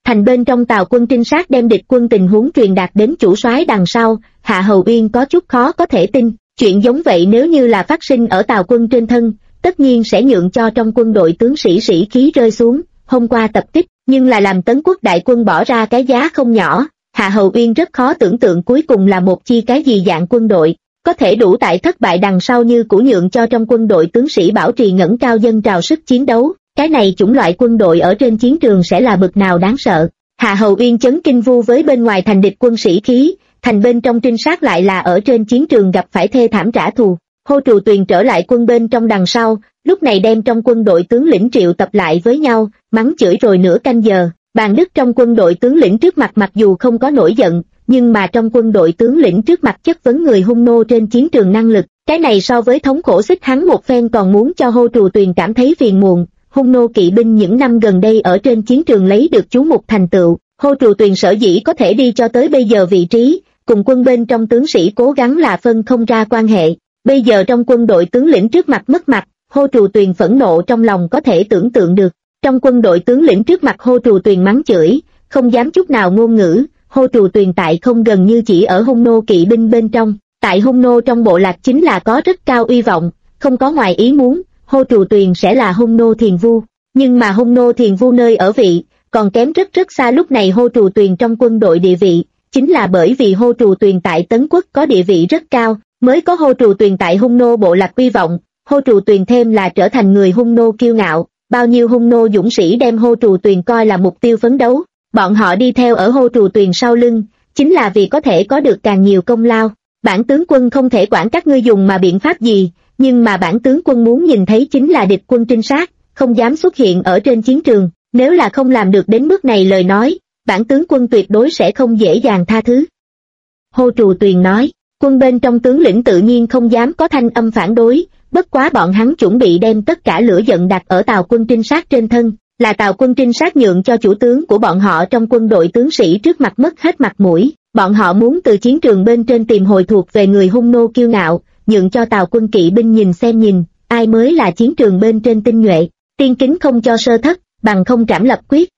Thành bên trong Tào quân trinh sát đem địch quân tình huống truyền đạt đến chủ soái đằng sau, Hạ Hầu Uyên có chút khó có thể tin, chuyện giống vậy nếu như là phát sinh ở Tào quân trên thân, tất nhiên sẽ nhượng cho trong quân đội tướng sĩ sĩ khí rơi xuống, hôm qua tập kích, nhưng là làm Tấn quốc đại quân bỏ ra cái giá không nhỏ, Hạ Hầu Uyên rất khó tưởng tượng cuối cùng là một chi cái gì dạng quân đội, có thể đủ tại thất bại đằng sau như cũ nhượng cho trong quân đội tướng sĩ bảo trì ngẩng cao dân trào sức chiến đấu, cái này chủng loại quân đội ở trên chiến trường sẽ là bực nào đáng sợ. Hạ Hầu Uyên chấn kinh vu với bên ngoài thành địch quân sĩ khí, thành bên trong trinh sát lại là ở trên chiến trường gặp phải thê thảm trả thù. Hô Trù Tuyền trở lại quân bên trong đằng sau, lúc này đem trong quân đội tướng lĩnh triệu tập lại với nhau, mắng chửi rồi nửa canh giờ. Bàn Đức trong quân đội tướng lĩnh trước mặt mặc dù không có nổi giận, nhưng mà trong quân đội tướng lĩnh trước mặt chất vấn người hung nô trên chiến trường năng lực, cái này so với thống khổ xích hắn một phen còn muốn cho Hô Trù Tuyền cảm thấy phiền muộn. Hung nô kỵ binh những năm gần đây ở trên chiến trường lấy được chú mục thành tựu, Hô Trù Tuyền sở dĩ có thể đi cho tới bây giờ vị trí, cùng quân bên trong tướng sĩ cố gắng là phân không ra quan hệ. Bây giờ trong quân đội tướng lĩnh trước mặt mất mặt, Hô Trù Tuyền phẫn nộ trong lòng có thể tưởng tượng được. Trong quân đội tướng lĩnh trước mặt Hô Trù Tuyền mắng chửi, không dám chút nào ngôn ngữ. Hô Trù Tuyền tại không gần như chỉ ở hung nô kỵ binh bên trong, tại hung nô trong bộ lạc chính là có rất cao uy vọng, không có ngoài ý muốn, Hô Trù Tuyền sẽ là hung nô thiền vu. Nhưng mà hung nô thiền vu nơi ở vị, còn kém rất rất xa. Lúc này Hô Trù Tuyền trong quân đội địa vị, chính là bởi vì Hô Trù Tuyền tại Tấn quốc có địa vị rất cao, mới có Hô Trù Tuyền tại hung nô bộ lạc uy vọng. Hô Trù Tuyền thêm là trở thành người hung nô kiêu ngạo, bao nhiêu hung nô dũng sĩ đem Hô Trù Tuyền coi là mục tiêu phấn đấu, bọn họ đi theo ở Hô Trù Tuyền sau lưng, chính là vì có thể có được càng nhiều công lao. Bản tướng quân không thể quản các ngươi dùng mà biện pháp gì, nhưng mà bản tướng quân muốn nhìn thấy chính là địch quân trinh sát, không dám xuất hiện ở trên chiến trường, nếu là không làm được đến bước này lời nói, bản tướng quân tuyệt đối sẽ không dễ dàng tha thứ. Hô Trù Tuyền nói, quân bên trong tướng lĩnh tự nhiên không dám có thanh âm phản đối, bất quá bọn hắn chuẩn bị đem tất cả lửa giận đặt ở Tào quân trinh sát trên thân, là Tào quân trinh sát nhượng cho chủ tướng của bọn họ trong quân đội tướng sĩ trước mặt mất hết mặt mũi, bọn họ muốn từ chiến trường bên trên tìm hồi thuộc về người hung nô kiêu ngạo, nhượng cho Tào quân kỵ binh nhìn xem nhìn, ai mới là chiến trường bên trên tinh nhuệ, tiên kính không cho sơ thất, bằng không trảm lập quyết.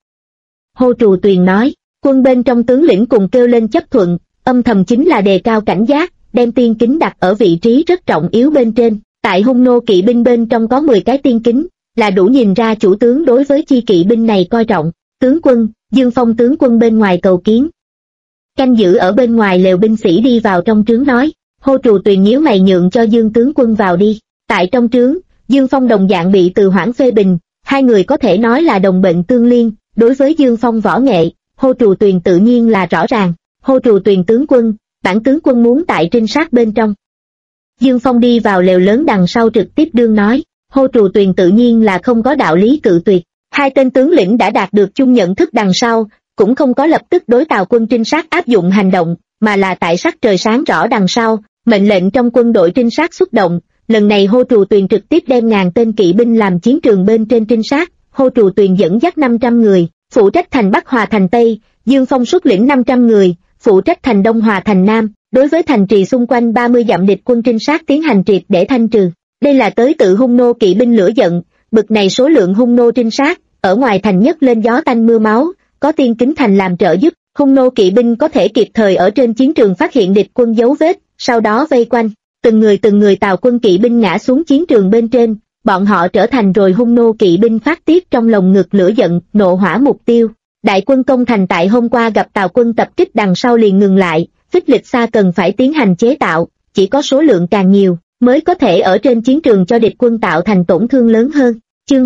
Hô Trù Tuyền nói, quân bên trong tướng lĩnh cùng kêu lên chấp thuận, âm thầm chính là đề cao cảnh giác, đem tiên kính đặt ở vị trí rất trọng yếu bên trên, tại hung nô kỵ binh bên trong có 10 cái tiên kính, là đủ nhìn ra chủ tướng đối với chi kỵ binh này coi trọng. Tướng quân, Dương Phong tướng quân bên ngoài cầu kiến. Canh giữ ở bên ngoài lều binh sĩ đi vào trong trướng nói, Hô Trù Tuyền nhíu mày nhượng cho Dương tướng quân vào đi. Tại trong trướng, Dương Phong đồng dạng bị Từ Hoãn phê bình, hai người có thể nói là đồng bệnh tương liên, đối với Dương Phong võ nghệ, Hô Trù Tuyền tự nhiên là rõ ràng. Hô Trù Tuyền tướng quân, bản tướng quân muốn tại trinh sát bên trong. Dương Phong đi vào lều lớn đằng sau trực tiếp đương nói, Hô Trù Tuyền tự nhiên là không có đạo lý cự tuyệt. Hai tên tướng lĩnh đã đạt được chung nhận thức đằng sau, cũng không có lập tức đối Tào quân trinh sát áp dụng hành động, mà là tại sắc trời sáng rõ đằng sau, mệnh lệnh trong quân đội trinh sát xuất động. Lần này Hô Trù Tuyền trực tiếp đem 1000 tên kỵ binh làm chiến trường bên trên trinh sát, Hô Trù Tuyền dẫn dắt 500 người, phụ trách thành Bắc hòa thành Tây, Dương Phong xuất lĩnh 500 người, phụ trách thành Đông hòa thành Nam, đối với thành trì xung quanh 30 dặm địch quân trinh sát tiến hành triệt để thanh trừ. Đây là tới tự hung nô kỵ binh lửa giận, bực này số lượng hung nô trinh sát, ở ngoài thành nhất lên gió tanh mưa máu, có tiên kính thành làm trợ giúp, hung nô kỵ binh có thể kịp thời ở trên chiến trường phát hiện địch quân dấu vết, sau đó vây quanh, từng người Tào quân kỵ binh ngã xuống chiến trường bên trên, bọn họ trở thành rồi hung nô kỵ binh phát tiết trong lồng ngực lửa giận, nộ hỏa mục tiêu. Đại quân công thành tại hôm qua gặp Tào quân tập kích đằng sau liền ngừng lại, Phích Lịch Sa cần phải tiến hành chế tạo, chỉ có số lượng càng nhiều, mới có thể ở trên chiến trường cho địch quân tạo thành tổn thương lớn hơn. Chương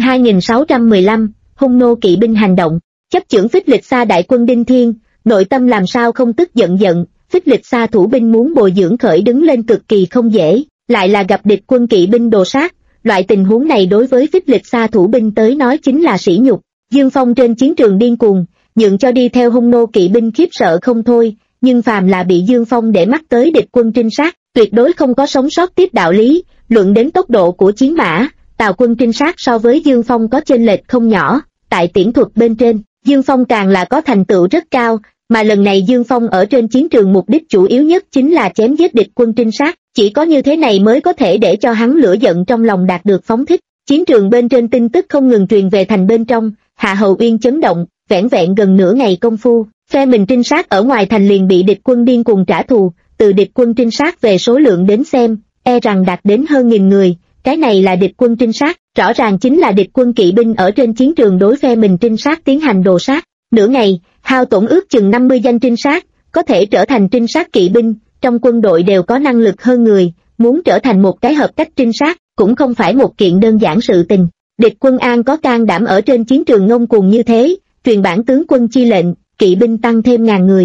2615, hung nô kỵ binh hành động, chấp chưởng Phích Lịch Sa đại quân Đinh Thiên, nội tâm làm sao không tức giận, Phích Lịch Sa thủ binh muốn bồi dưỡng khởi đứng lên cực kỳ không dễ, lại là gặp địch quân kỵ binh đồ sát, loại tình huống này đối với Phích Lịch Sa thủ binh tới nói chính là sỉ nhục. Dương Phong trên chiến trường điên cuồng, nhượng cho đi theo hung nô kỵ binh khiếp sợ không thôi, nhưng phàm là bị Dương Phong để mắt tới địch quân trinh sát, tuyệt đối không có sống sót tiếp đạo lý. Luận đến tốc độ của chiến mã, Tào quân trinh sát so với Dương Phong có chênh lệch không nhỏ, tại tiễn thuật bên trên, Dương Phong càng là có thành tựu rất cao, mà lần này Dương Phong ở trên chiến trường mục đích chủ yếu nhất chính là chém giết địch quân trinh sát, chỉ có như thế này mới có thể để cho hắn lửa giận trong lòng đạt được phóng thích. Chiến trường bên trên tin tức không ngừng truyền về thành bên trong, Hạ Hầu Uyên chấn động, vẻn vẹn gần nửa ngày công phu, phe mình trinh sát ở ngoài thành liền bị địch quân điên cuồng trả thù, từ địch quân trinh sát về số lượng đến xem, e rằng đạt đến hơn 1000 người, cái này là địch quân trinh sát, rõ ràng chính là địch quân kỵ binh ở trên chiến trường đối phe mình trinh sát tiến hành đồ sát. Nửa ngày, hao tổn ước chừng 50 danh trinh sát, có thể trở thành trinh sát kỵ binh, trong quân đội đều có năng lực hơn người, muốn trở thành một cái hợp cách trinh sát, cũng không phải một kiện đơn giản sự tình. Địch quân An có can đảm ở trên chiến trường ngông cuồng như thế, truyền bản tướng quân chi lệnh, kỵ binh tăng thêm 1000 người.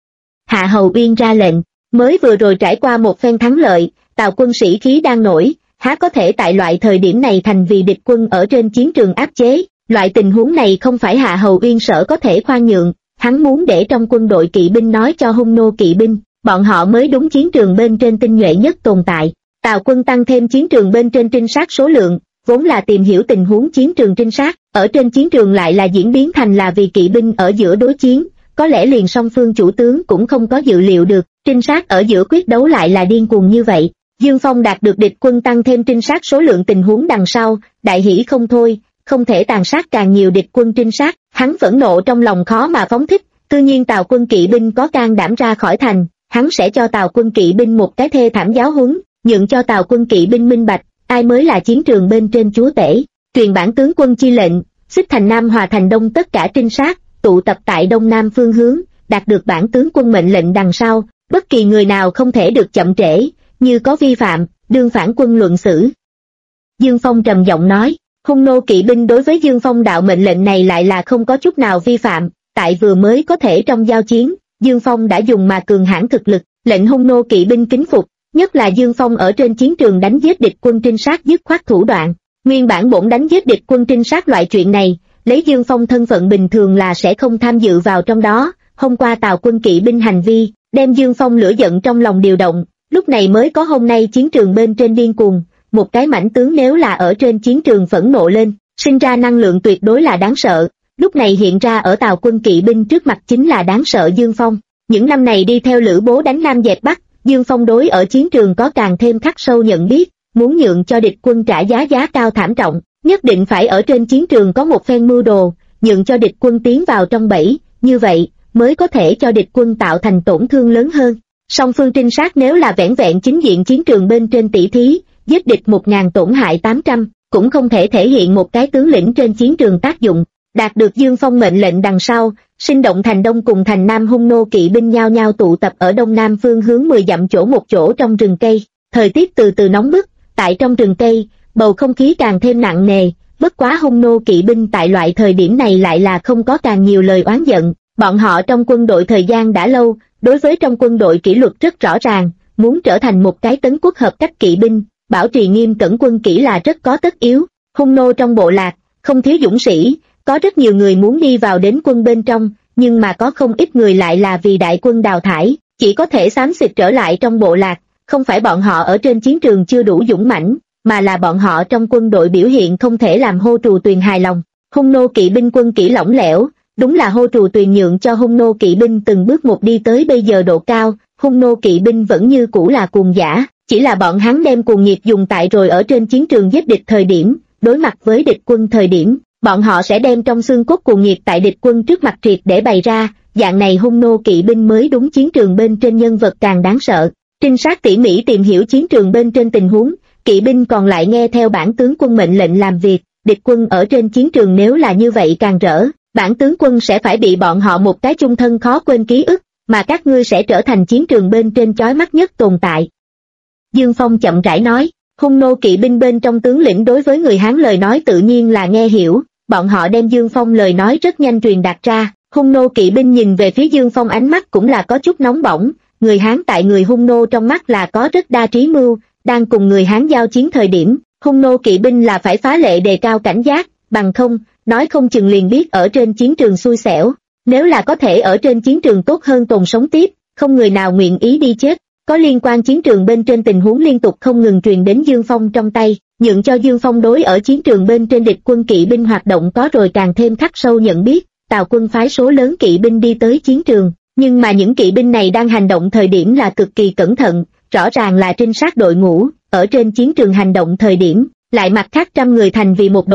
Hạ Hầu Uyên ra lệnh, mới vừa rồi trải qua một phen thắng lợi, Tào quân sĩ khí đang nổi, há có thể tại loại thời điểm này thành vì địch quân ở trên chiến trường áp chế, loại tình huống này không phải Hạ Hầu Uyên sở có thể khoan nhượng, hắn muốn để trong quân đội kỵ binh nói cho hung nô kỵ binh, bọn họ mới đúng chiến trường bên trên tinh nhuệ nhất tồn tại. Tào quân tăng thêm chiến trường bên trên trinh sát số lượng, vốn là tìm hiểu tình huống chiến trường trinh sát, ở trên chiến trường lại là diễn biến thành là vì kỵ binh ở giữa đối chiến, có lẽ liền song phương chủ tướng cũng không có dự liệu được, trinh sát ở giữa quyết đấu lại là điên cuồng như vậy. Dương Phong đạt được địch quân tăng thêm trinh sát số lượng tình huống đằng sau, đại hỉ không thôi, không thể tàn sát càng nhiều địch quân trinh sát, hắn phẫn nộ trong lòng khó mà phóng thích, tự nhiên Tào quân kỵ binh có can đảm ra khỏi thành, hắn sẽ cho Tào quân kỵ binh một cái thê thảm giáo huấn, nhượng cho Tào quân kỵ binh minh bạch, ai mới là chiến trường bên trên chúa tể, truyền bản tướng quân chi lệnh, xích thành Nam Hòa thành Đông tất cả trinh sát, tụ tập tại Đông Nam phương hướng, đạt được bản tướng quân mệnh lệnh đằng sau, bất kỳ người nào không thể được chậm trễ, như có vi phạm, đương phản quân luận xử. Dương Phong trầm giọng nói, hung nô kỵ binh đối với Dương Phong đạo mệnh lệnh này lại là không có chút nào vi phạm, tại vừa mới có thể trong giao chiến, Dương Phong đã dùng mà cường hãn thực lực, lệnh hung nô kỵ binh kính phục, nhất là Dương Phong ở trên chiến trường đánh giết địch quân trinh sát dứt khoát thủ đoạn, nguyên bản bổn đánh giết địch quân trinh sát loại chuyện này, lấy Dương Phong thân phận bình thường là sẽ không tham dự vào trong đó, hôm qua Tào quân kỵ binh hành vi, đem Dương Phong lửa giận trong lòng điều động, lúc này mới có hôm nay chiến trường bên trên điên cuồng, một cái mãnh tướng nếu là ở trên chiến trường phẫn nộ lên, sinh ra năng lượng tuyệt đối là đáng sợ, lúc này hiện ra ở Tào quân kỵ binh trước mặt chính là đáng sợ Dương Phong. Những năm này đi theo Lữ Bố đánh Nam dẹp Bắc, Dương Phong đối ở chiến trường có càng thêm khắc sâu nhận biết, muốn nhượng cho địch quân trả giá cao thảm trọng, nhất định phải ở trên chiến trường có một phen mưu đồ, nhượng cho địch quân tiến vào trong bẫy, như vậy mới có thể cho địch quân tạo thành tổn thương lớn hơn. Song phương trinh sát nếu là vẻn vẹn chính diện chiến trường bên trên tỷ thí, giết địch 1000 tổn hại 800, cũng không thể thể hiện một cái tướng lĩnh trên chiến trường tác dụng. Đạt được Dương Phong mệnh lệnh đằng sau, sinh động thành Đông cùng thành Nam hung nô kỵ binh nhao nhao tụ tập ở Đông Nam phương hướng 10 dặm chỗ một chỗ trong rừng cây. Thời tiết từ từ nóng bức, tại trong rừng cây, bầu không khí càng thêm nặng nề, bất quá hung nô kỵ binh tại loại thời điểm này lại là không có càng nhiều lời oán giận. Bọn họ trong quân đội thời gian đã lâu, đối với trong quân đội kỷ luật rất rõ ràng, muốn trở thành một cái tấn quốc hợp cách kỵ binh, bảo trì nghiêm cẩn quân kỷ là rất có tất yếu. Hung nô trong bộ lạc, không thiếu dũng sĩ, có rất nhiều người muốn đi vào đến quân bên trong, nhưng mà có không ít người lại là vì đại quân đào thải, chỉ có thể xám xịt trở lại trong bộ lạc, không phải bọn họ ở trên chiến trường chưa đủ dũng mãnh, mà là bọn họ trong quân đội biểu hiện không thể làm Hô Trù Tuyền hài lòng. Hung nô kỵ binh quân kỷ lỏng lẻo, đúng là Hô Trù Tuyền nhượng cho hung nô kỵ binh từng bước một đi tới bây giờ độ cao, hung nô kỵ binh vẫn như cũ là cuồng dã, chỉ là bọn hắn đem cuồng nhiệt dùng tại rồi ở trên chiến trường giết địch thời điểm, đối mặt với địch quân thời điểm, bọn họ sẽ đem trong xương cốt cuồng nhiệt tại địch quân trước mặt triệt để bày ra, dạng này hung nô kỵ binh mới đúng chiến trường bên trên nhân vật càng đáng sợ. Trinh sát tỉ mỉ tìm hiểu chiến trường bên trên tình huống, kỵ binh còn lại nghe theo bản tướng quân mệnh lệnh làm việc, địch quân ở trên chiến trường nếu là như vậy càng rỡ, bản tướng quân sẽ phải bị bọn họ một cái chung thân khó quên ký ức, mà các ngươi sẽ trở thành chiến trường bên trên chói mắt nhất tồn tại. Dương Phong chậm rãi nói, hung nô kỵ binh bên trong tướng lĩnh đối với người Hán lời nói tự nhiên là nghe hiểu, bọn họ đem Dương Phong lời nói rất nhanh truyền đạt ra, hung nô kỵ binh nhìn về phía Dương Phong ánh mắt cũng là có chút nóng bỏng, người Hán tại người hung nô trong mắt là có rất đa trí mưu, đang cùng người Hán giao chiến thời điểm, hung nô kỵ binh là phải phá lệ đề cao cảnh giác, bằng không, nói không chừng liền biết ở trên chiến trường xui xẻo, nếu là có thể ở trên chiến trường tốt hơn tồn sống tiếp, không người nào nguyện ý đi chết. Có liên quan chiến trường bên trên tình huống liên tục không ngừng truyền đến Dương Phong trong tay, nhượng cho Dương Phong đối ở chiến trường bên trên địch quân kỵ binh hoạt động có rồi càng thêm khắc sâu nhận biết. Tào quân phái số lớn kỵ binh đi tới chiến trường, nhưng mà những kỵ binh này đang hành động thời điểm là cực kỳ cẩn thận, rõ ràng là trinh sát đội ngũ, ở trên chiến trường hành động thời điểm, lại mặt khác trăm người thành vì một đội,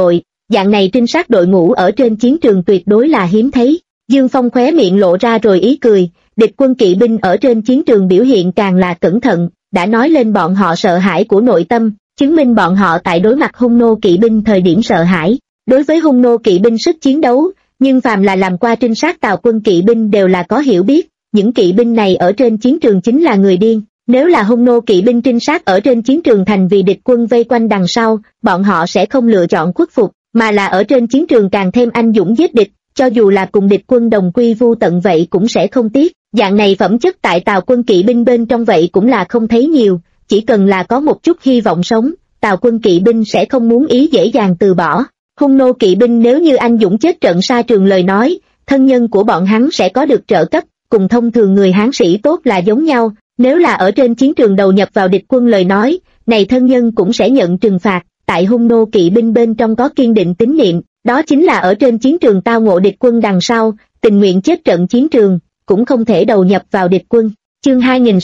dạng này trinh sát đội ngũ ở trên chiến trường tuyệt đối là hiếm thấy. Dương Phong khóe miệng lộ ra rồi ý cười, địch quân kỵ binh ở trên chiến trường biểu hiện càng là cẩn thận, đã nói lên bọn họ sợ hãi của nội tâm, chứng minh bọn họ tại đối mặt hung nô kỵ binh thời điểm sợ hãi. Đối với hung nô kỵ binh sức chiến đấu, nhưng phàm là làm qua trinh sát Tào quân kỵ binh đều là có hiểu biết, những kỵ binh này ở trên chiến trường chính là người điên. Nếu là hung nô kỵ binh trinh sát ở trên chiến trường thành vì địch quân vây quanh đằng sau, bọn họ sẽ không lựa chọn khuất phục, mà là ở trên chiến trường càng thêm anh dũng giết địch, cho dù là cùng địch quân đồng quy vu tận vậy cũng sẽ không tiếc. Dạng này phẩm chất tại Tào quân kỵ binh bên trong vậy cũng là không thấy nhiều, chỉ cần là có một chút hy vọng sống, Tào quân kỵ binh sẽ không muốn ý dễ dàng từ bỏ. Hung nô kỵ binh nếu như anh dũng chết trận xa trường lời nói, thân nhân của bọn hắn sẽ có được trợ cấp, cùng thông thường người Hán sĩ tốt là giống nhau. Nếu là ở trên chiến trường đầu nhập vào địch quân lời nói, này thân nhân cũng sẽ nhận trừng phạt. Tại hung nô kỵ binh bên trong có kiên định tín niệm, đó chính là ở trên chiến trường tao ngộ địch quân đằng sau, tình nguyện chết trận chiến trường, cũng không thể đầu nhập vào địch quân. Chương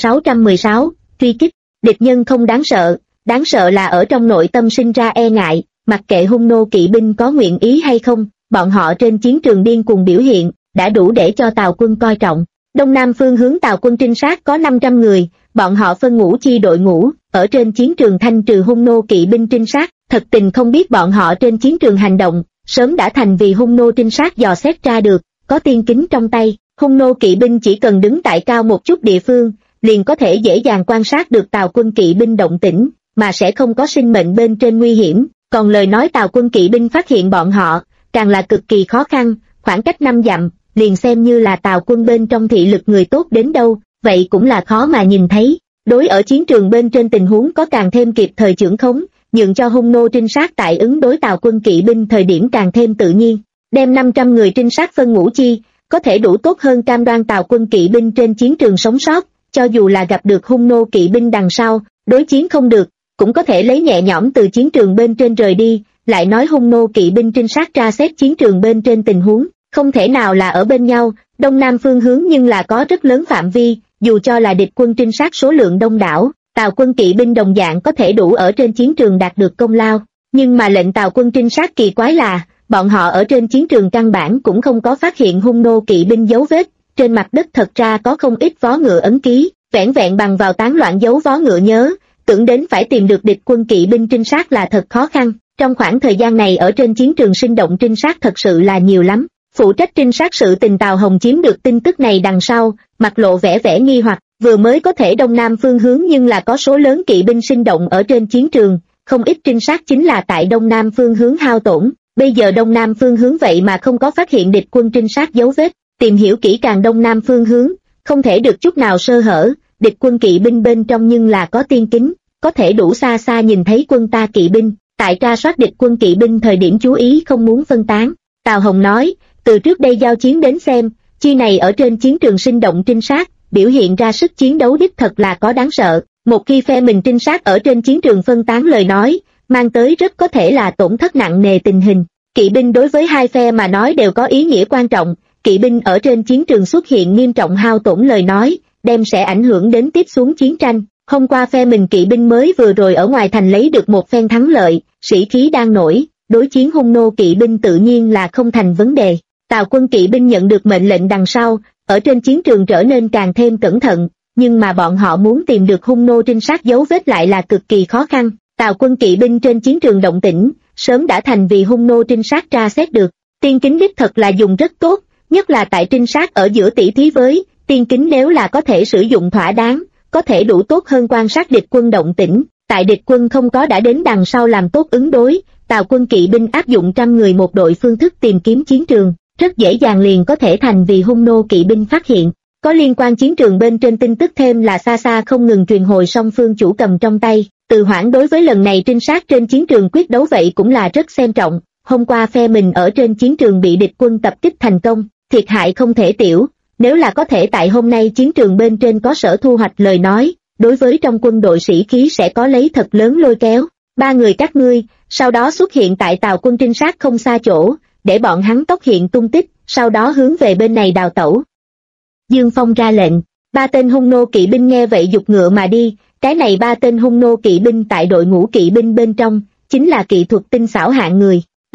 2616, truy kích, địch nhân không đáng sợ là ở trong nội tâm sinh ra e ngại, mặc kệ hung nô kỵ binh có nguyện ý hay không, bọn họ trên chiến trường điên cuồng biểu hiện, đã đủ để cho Tào quân coi trọng. Đông Nam phương hướng Tào quân trinh sát có 500 người, bọn họ phân ngũ chi đội ngũ, ở trên chiến trường thanh trừ hung nô kỵ binh trinh sát, thật tình không biết bọn họ trên chiến trường hành động, sớm đã thành vì hung nô trinh sát dò xét ra được, có tiên kính trong tay, hung nô kỵ binh chỉ cần đứng tại cao một chút địa phương, liền có thể dễ dàng quan sát được Tào quân kỵ binh động tĩnh, mà sẽ không có sinh mệnh bên trên nguy hiểm, còn lời nói Tào quân kỵ binh phát hiện bọn họ, càng là cực kỳ khó khăn, khoảng cách 5 dặm. Liền xem như là Tào quân bên trong thị lực người tốt đến đâu, vậy cũng là khó mà nhìn thấy. Đối ở chiến trường bên trên tình huống có càng thêm kịp thời chưởng khống, nhượng cho hung nô trinh sát tại ứng đối Tào quân kỵ binh thời điểm càng thêm tự nhiên. Đem 500 người trinh sát phân ngũ chi, có thể đủ tốt hơn cam đoan Tào quân kỵ binh trên chiến trường sống sót, cho dù là gặp được hung nô kỵ binh đằng sau, đối chiến không được, cũng có thể lấy nhẹ nhõm từ chiến trường bên trên rời đi. Lại nói hung nô kỵ binh trinh sát tra xét chiến trường bên trên tình huống, không thể nào là ở bên nhau, đông nam phương hướng nhưng là có rất lớn phạm vi, dù cho là địch quân trinh sát số lượng đông đảo, Tào quân kỵ binh đồng dạng có thể đủ ở trên chiến trường đạt được công lao, nhưng mà lệnh Tào quân trinh sát kỳ quái là, bọn họ ở trên chiến trường căn bản cũng không có phát hiện hung nô kỵ binh dấu vết, trên mặt đất thật ra có không ít vó ngựa ấn ký, vẻn vẹn bằng vào tán loạn dấu vó ngựa nhớ, tưởng đến phải tìm được địch quân kỵ binh trinh sát là thật khó khăn, trong khoảng thời gian này ở trên chiến trường sinh động trinh sát thật sự là nhiều lắm. Phụ trách trinh sát sự tình Tào Hồng chiếm được tin tức này đằng sau, mặt lộ vẻ nghi hoặc, vừa mới có thể đông nam phương hướng nhưng là có số lớn kỵ binh sinh động ở trên chiến trường, không ít trinh sát chính là tại đông nam phương hướng hao tổn, bây giờ đông nam phương hướng vậy mà không có phát hiện địch quân trinh sát dấu vết, tìm hiểu kỹ càng đông nam phương hướng, không thể được chút nào sơ hở, địch quân kỵ binh bên trong nhưng là có tiên kính, có thể đủ xa xa nhìn thấy quân ta kỵ binh, tại tra soát địch quân kỵ binh thời điểm chú ý không muốn phân tán, Tào Hồng nói. Từ trước đây giao chiến đến xem, chi này ở trên chiến trường sinh động trinh sát, biểu hiện ra sức chiến đấu đích thật là có đáng sợ. Một khi phe mình trinh sát ở trên chiến trường phân tán lời nói, mang tới rất có thể là tổn thất nặng nề tình hình. Kỵ binh đối với hai phe mà nói đều có ý nghĩa quan trọng, kỵ binh ở trên chiến trường xuất hiện nghiêm trọng hao tổn lời nói, đem sẽ ảnh hưởng đến tiếp xuống chiến tranh. Hôm qua phe mình kỵ binh mới vừa rồi ở ngoài thành lấy được một phen thắng lợi, sĩ khí đang nổi, đối chiến hung nô kỵ binh tự nhiên là không thành vấn đề. Tào quân kỵ binh nhận được mệnh lệnh đằng sau, ở trên chiến trường trở nên càng thêm cẩn thận, nhưng mà bọn họ muốn tìm được hung nô trinh sát dấu vết lại là cực kỳ khó khăn. Tào quân kỵ binh trên chiến trường động tĩnh, sớm đã thành vì hung nô trinh sát tra xét được. Tiên kính đích thật là dùng rất tốt, nhất là tại trinh sát ở giữa tỷ thí với, tiên kính nếu là có thể sử dụng thỏa đáng, có thể đủ tốt hơn quan sát địch quân động tĩnh. Tại địch quân không có đã đến đằng sau làm tốt ứng đối, Tào quân kỵ binh áp dụng 100 người một đội phương thức tìm kiếm chiến trường, rất dễ dàng liền có thể thành vì hung nô kỵ binh phát hiện. Có liên quan chiến trường bên trên tin tức thêm là xa xa không ngừng truyền hồi song phương chủ cầm trong tay. Từ Hoãn đối với lần này trinh sát trên chiến trường quyết đấu vậy cũng là rất xem trọng. Hôm qua phe mình ở trên chiến trường bị địch quân tập kích thành công, thiệt hại không thể tiểu. Nếu là có thể tại hôm nay chiến trường bên trên có sở thu hoạch lời nói, đối với trong quân đội sĩ khí sẽ có lấy thật lớn lôi kéo. 3 người các ngươi, sau đó xuất hiện tại Tào quân trinh sát không xa chỗ, để bọn hắn tốc hiện tung tích, sau đó hướng về bên này đào tẩu. Dương Phong ra lệnh, 3 tên hung nô kỵ binh nghe vậy giục ngựa mà đi, cái này 3 tên hung nô kỵ binh tại đội ngũ kỵ binh bên trong, chính là kỹ thuật tinh xảo hạng người.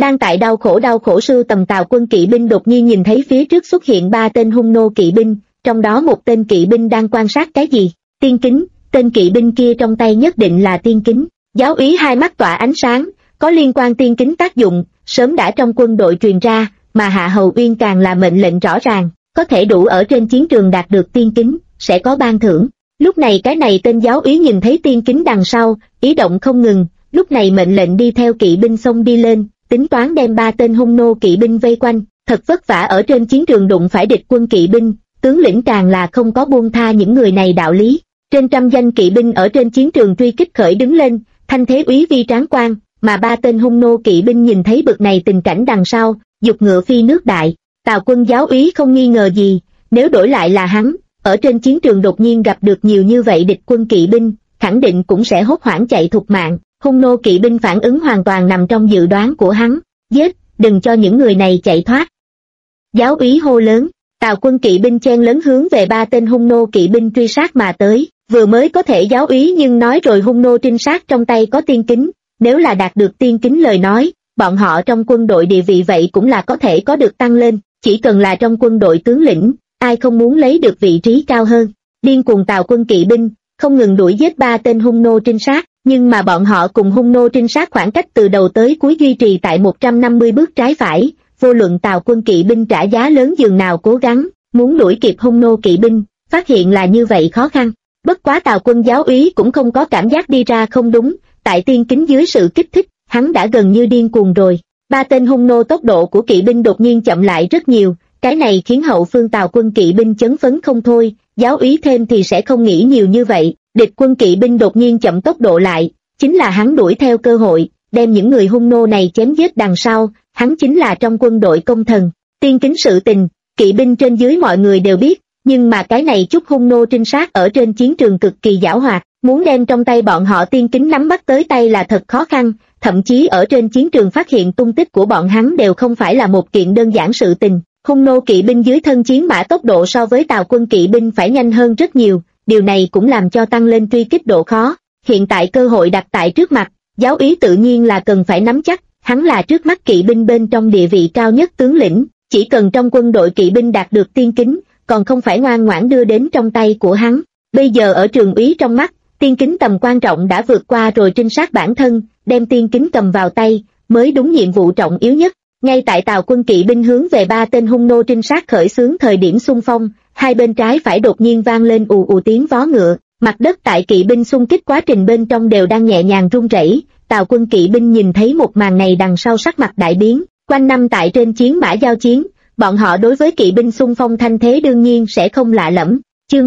Đang tại đau khổ sưu tầm Tào quân kỵ binh đột nhiên nhìn thấy phía trước xuất hiện 3 tên hung nô kỵ binh, trong đó một tên kỵ binh đang quan sát cái gì? Tiên kính, tên kỵ binh kia trong tay nhất định là tiên kính. Giáo úy hai mắt tỏa ánh sáng, có liên quan tiên kính tác dụng, sớm đã trong quân đội truyền ra, mà Hạ Hầu Uyên càng là mệnh lệnh rõ ràng, có thể đủ ở trên chiến trường đạt được tiên kính, sẽ có ban thưởng. Lúc này cái này tên giáo úy nhìn thấy tiên kính đằng sau, ý động không ngừng, lúc này mệnh lệnh đi theo kỵ binh xông đi lên, tính toán đem 3 tên hung nô kỵ binh vây quanh, thật vất vả ở trên chiến trường đụng phải địch quân kỵ binh, tướng lĩnh càng là không có buông tha những người này đạo lý. Trên trăm danh kỵ binh ở trên chiến trường truy kích khởi đứng lên, thanh thế úy vi tráng quan, mà 3 tên hung nô kỵ binh nhìn thấy bực này tình cảnh đằng sau, giục ngựa phi nước đại. Tào quân giáo úy không nghi ngờ gì, nếu đổi lại là hắn, ở trên chiến trường đột nhiên gặp được nhiều như vậy địch quân kỵ binh, khẳng định cũng sẽ hốt hoảng chạy thục mạng. Hung nô kỵ binh phản ứng hoàn toàn nằm trong dự đoán của hắn, giết, đừng cho những người này chạy thoát. Giáo úy hô lớn, Tào quân kỵ binh chen lớn hướng về 3 tên hung nô kỵ binh truy sát mà tới, vừa mới có thể giáo úy nhưng nói rồi hung nô trinh sát trong tay có tiên kính, nếu là đạt được tiên kính lời nói, bọn họ trong quân đội địa vị vậy cũng là có thể có được tăng lên, chỉ cần là trong quân đội tướng lĩnh, ai không muốn lấy được vị trí cao hơn. Điên cuồng Tào quân kỵ binh, không ngừng đuổi giết 3 tên hung nô trinh sát, nhưng mà bọn họ cùng hung nô trinh sát khoảng cách từ đầu tới cuối duy trì tại 150 bước trái phải, vô luận Tào quân kỵ binh trả giá lớn dường nào cố gắng, muốn đuổi kịp hung nô kỵ binh, phát hiện là như vậy khó khăn. Bất quá Tào quân giáo úy cũng không có cảm giác đi ra không đúng, tại tiên kính dưới sự kích thích, hắn đã gần như điên cuồng rồi. 3 tên hung nô tốc độ của kỵ binh đột nhiên chậm lại rất nhiều, cái này khiến hậu phương Tào quân kỵ binh chấn phấn không thôi, giáo úy thêm thì sẽ không nghĩ nhiều như vậy, địch quân kỵ binh đột nhiên chậm tốc độ lại, chính là hắn đuổi theo cơ hội, đem những người hung nô này chém giết đằng sau, hắn chính là trong quân đội công thần. Tiên kính sự tình, kỵ binh trên dưới mọi người đều biết, nhưng mà cái này chút hung nô trinh sát ở trên chiến trường cực kỳ giảo hoạt, muốn đem trong tay bọn họ tiên kính nắm bắt tới tay là thật khó khăn, thậm chí ở trên chiến trường phát hiện tung tích của bọn hắn đều không phải là một kiện đơn giản sự tình. Hung nô kỵ binh dưới thân chiến mã tốc độ so với Tào quân kỵ binh phải nhanh hơn rất nhiều, điều này cũng làm cho tăng lên truy kích độ khó. Hiện tại cơ hội đặt tại trước mặt, giáo úy tự nhiên là cần phải nắm chắc, hắn là trước mắt kỵ binh bên trong địa vị cao nhất tướng lĩnh, chỉ cần trong quân đội kỵ binh đạt được tiên kính, còn không phải ngoan ngoãn đưa đến trong tay của hắn. Bây giờ ở trường úy trong mắt, tiên kính tầm quan trọng đã vượt qua rồi trinh sát bản thân, đem tiên kính cầm vào tay, mới đúng nhiệm vụ trọng yếu nhất. Ngay tại Tào quân kỵ binh hướng về 3 tên hung nô trinh sát khởi xướng thời điểm xung phong, hai bên trái phải đột nhiên vang lên ù ù tiếng vó ngựa, mặt đất tại kỵ binh xung kích quá trình bên trong đều đang nhẹ nhàng rung rẩy. Tào quân kỵ binh nhìn thấy một màn này đằng sau sắc mặt đại biến, quanh năm tại trên chiến mã giao chiến, bọn họ đối với kỵ binh xung phong thanh thế đương nhiên sẽ không lạ lẫm. Chương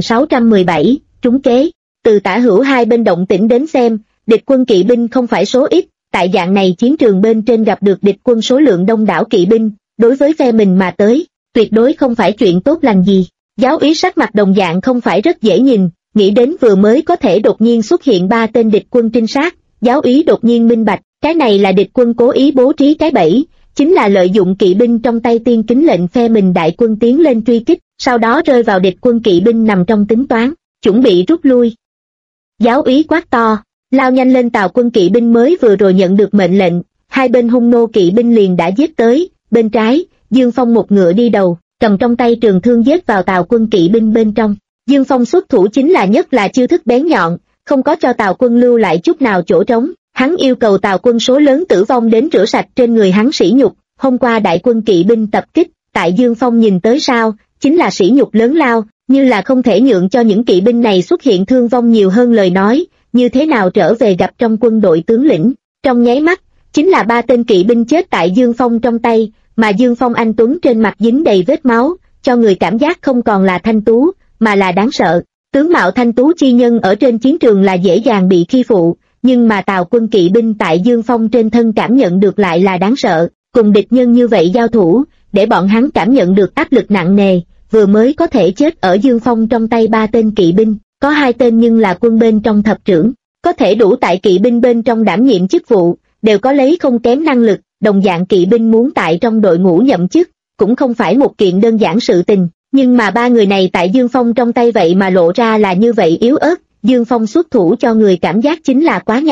2617, trúng kế. Từ tả hữu hai bên động tĩnh đến xem, địch quân kỵ binh không phải số ít, tại dạng này chiến trường bên trên gặp được địch quân số lượng đông đảo kỵ binh, đối với phe mình mà tới, tuyệt đối không phải chuyện tốt lành gì. Giáo úy sắc mặt đồng dạng không phải rất dễ nhìn, nghĩ đến vừa mới có thể đột nhiên xuất hiện 3 tên địch quân trinh sát, giáo úy đột nhiên minh bạch, cái này là địch quân cố ý bố trí cái bẫy, chính là lợi dụng kỵ binh trong tay tiên kính lệnh phe mình đại quân tiến lên truy kích, sau đó rơi vào địch quân kỵ binh nằm trong tính toán, chuẩn bị rút lui. Giáo úy quát to, lao nhanh lên. Tào quân kỵ binh mới vừa rồi nhận được mệnh lệnh, hai bên hung nô kỵ binh liền đã giết tới. Bên trái, Dương Phong một ngựa đi đầu, cầm trong tay trường thương giết vào Tào quân kỵ binh bên trong. Dương Phong xuất thủ chính là nhất là chiêu thức bén nhọn, không có cho Tào quân lưu lại chút nào chỗ trống. Hắn yêu cầu Tào quân số lớn tử vong đến rửa sạch trên người hắn sỉ nhục. Hôm qua đại quân kỵ binh tập kích, tại Dương Phong nhìn tới sao, chính là sỉ nhục lớn lao, như là không thể nhượng cho những kỵ binh này xuất hiện thương vong nhiều hơn lời nói, như thế nào trở về gặp trong quân đội tướng lĩnh. Trong nháy mắt, chính là 3 tên kỵ binh chết tại Dương Phong trong tay, mà Dương Phong anh tuấn trên mặt dính đầy vết máu, cho người cảm giác không còn là thanh tú, mà là đáng sợ. Tướng mạo thanh tú chi nhân ở trên chiến trường là dễ dàng bị khi phụ, nhưng mà Tào quân kỵ binh tại Dương Phong trên thân cảm nhận được lại là đáng sợ, cùng địch nhân như vậy giao thủ, để bọn hắn cảm nhận được áp lực nặng nề, vừa mới có thể chết ở Dương Phong trong tay 3 tên kỵ binh, có 2 tên nhưng là quân bên trong thập trưởng, có thể đủ tại kỵ binh bên trong đảm nhiệm chức vụ, đều có lấy không kém năng lực, đồng dạng kỵ binh muốn tại trong đội ngũ nhậm chức, cũng không phải một kiện đơn giản sự tình, nhưng mà 3 người này tại Dương Phong trong tay vậy mà lộ ra là như vậy yếu ớt. Dương Phong xuất thủ cho người cảm giác chính là quá nhanh,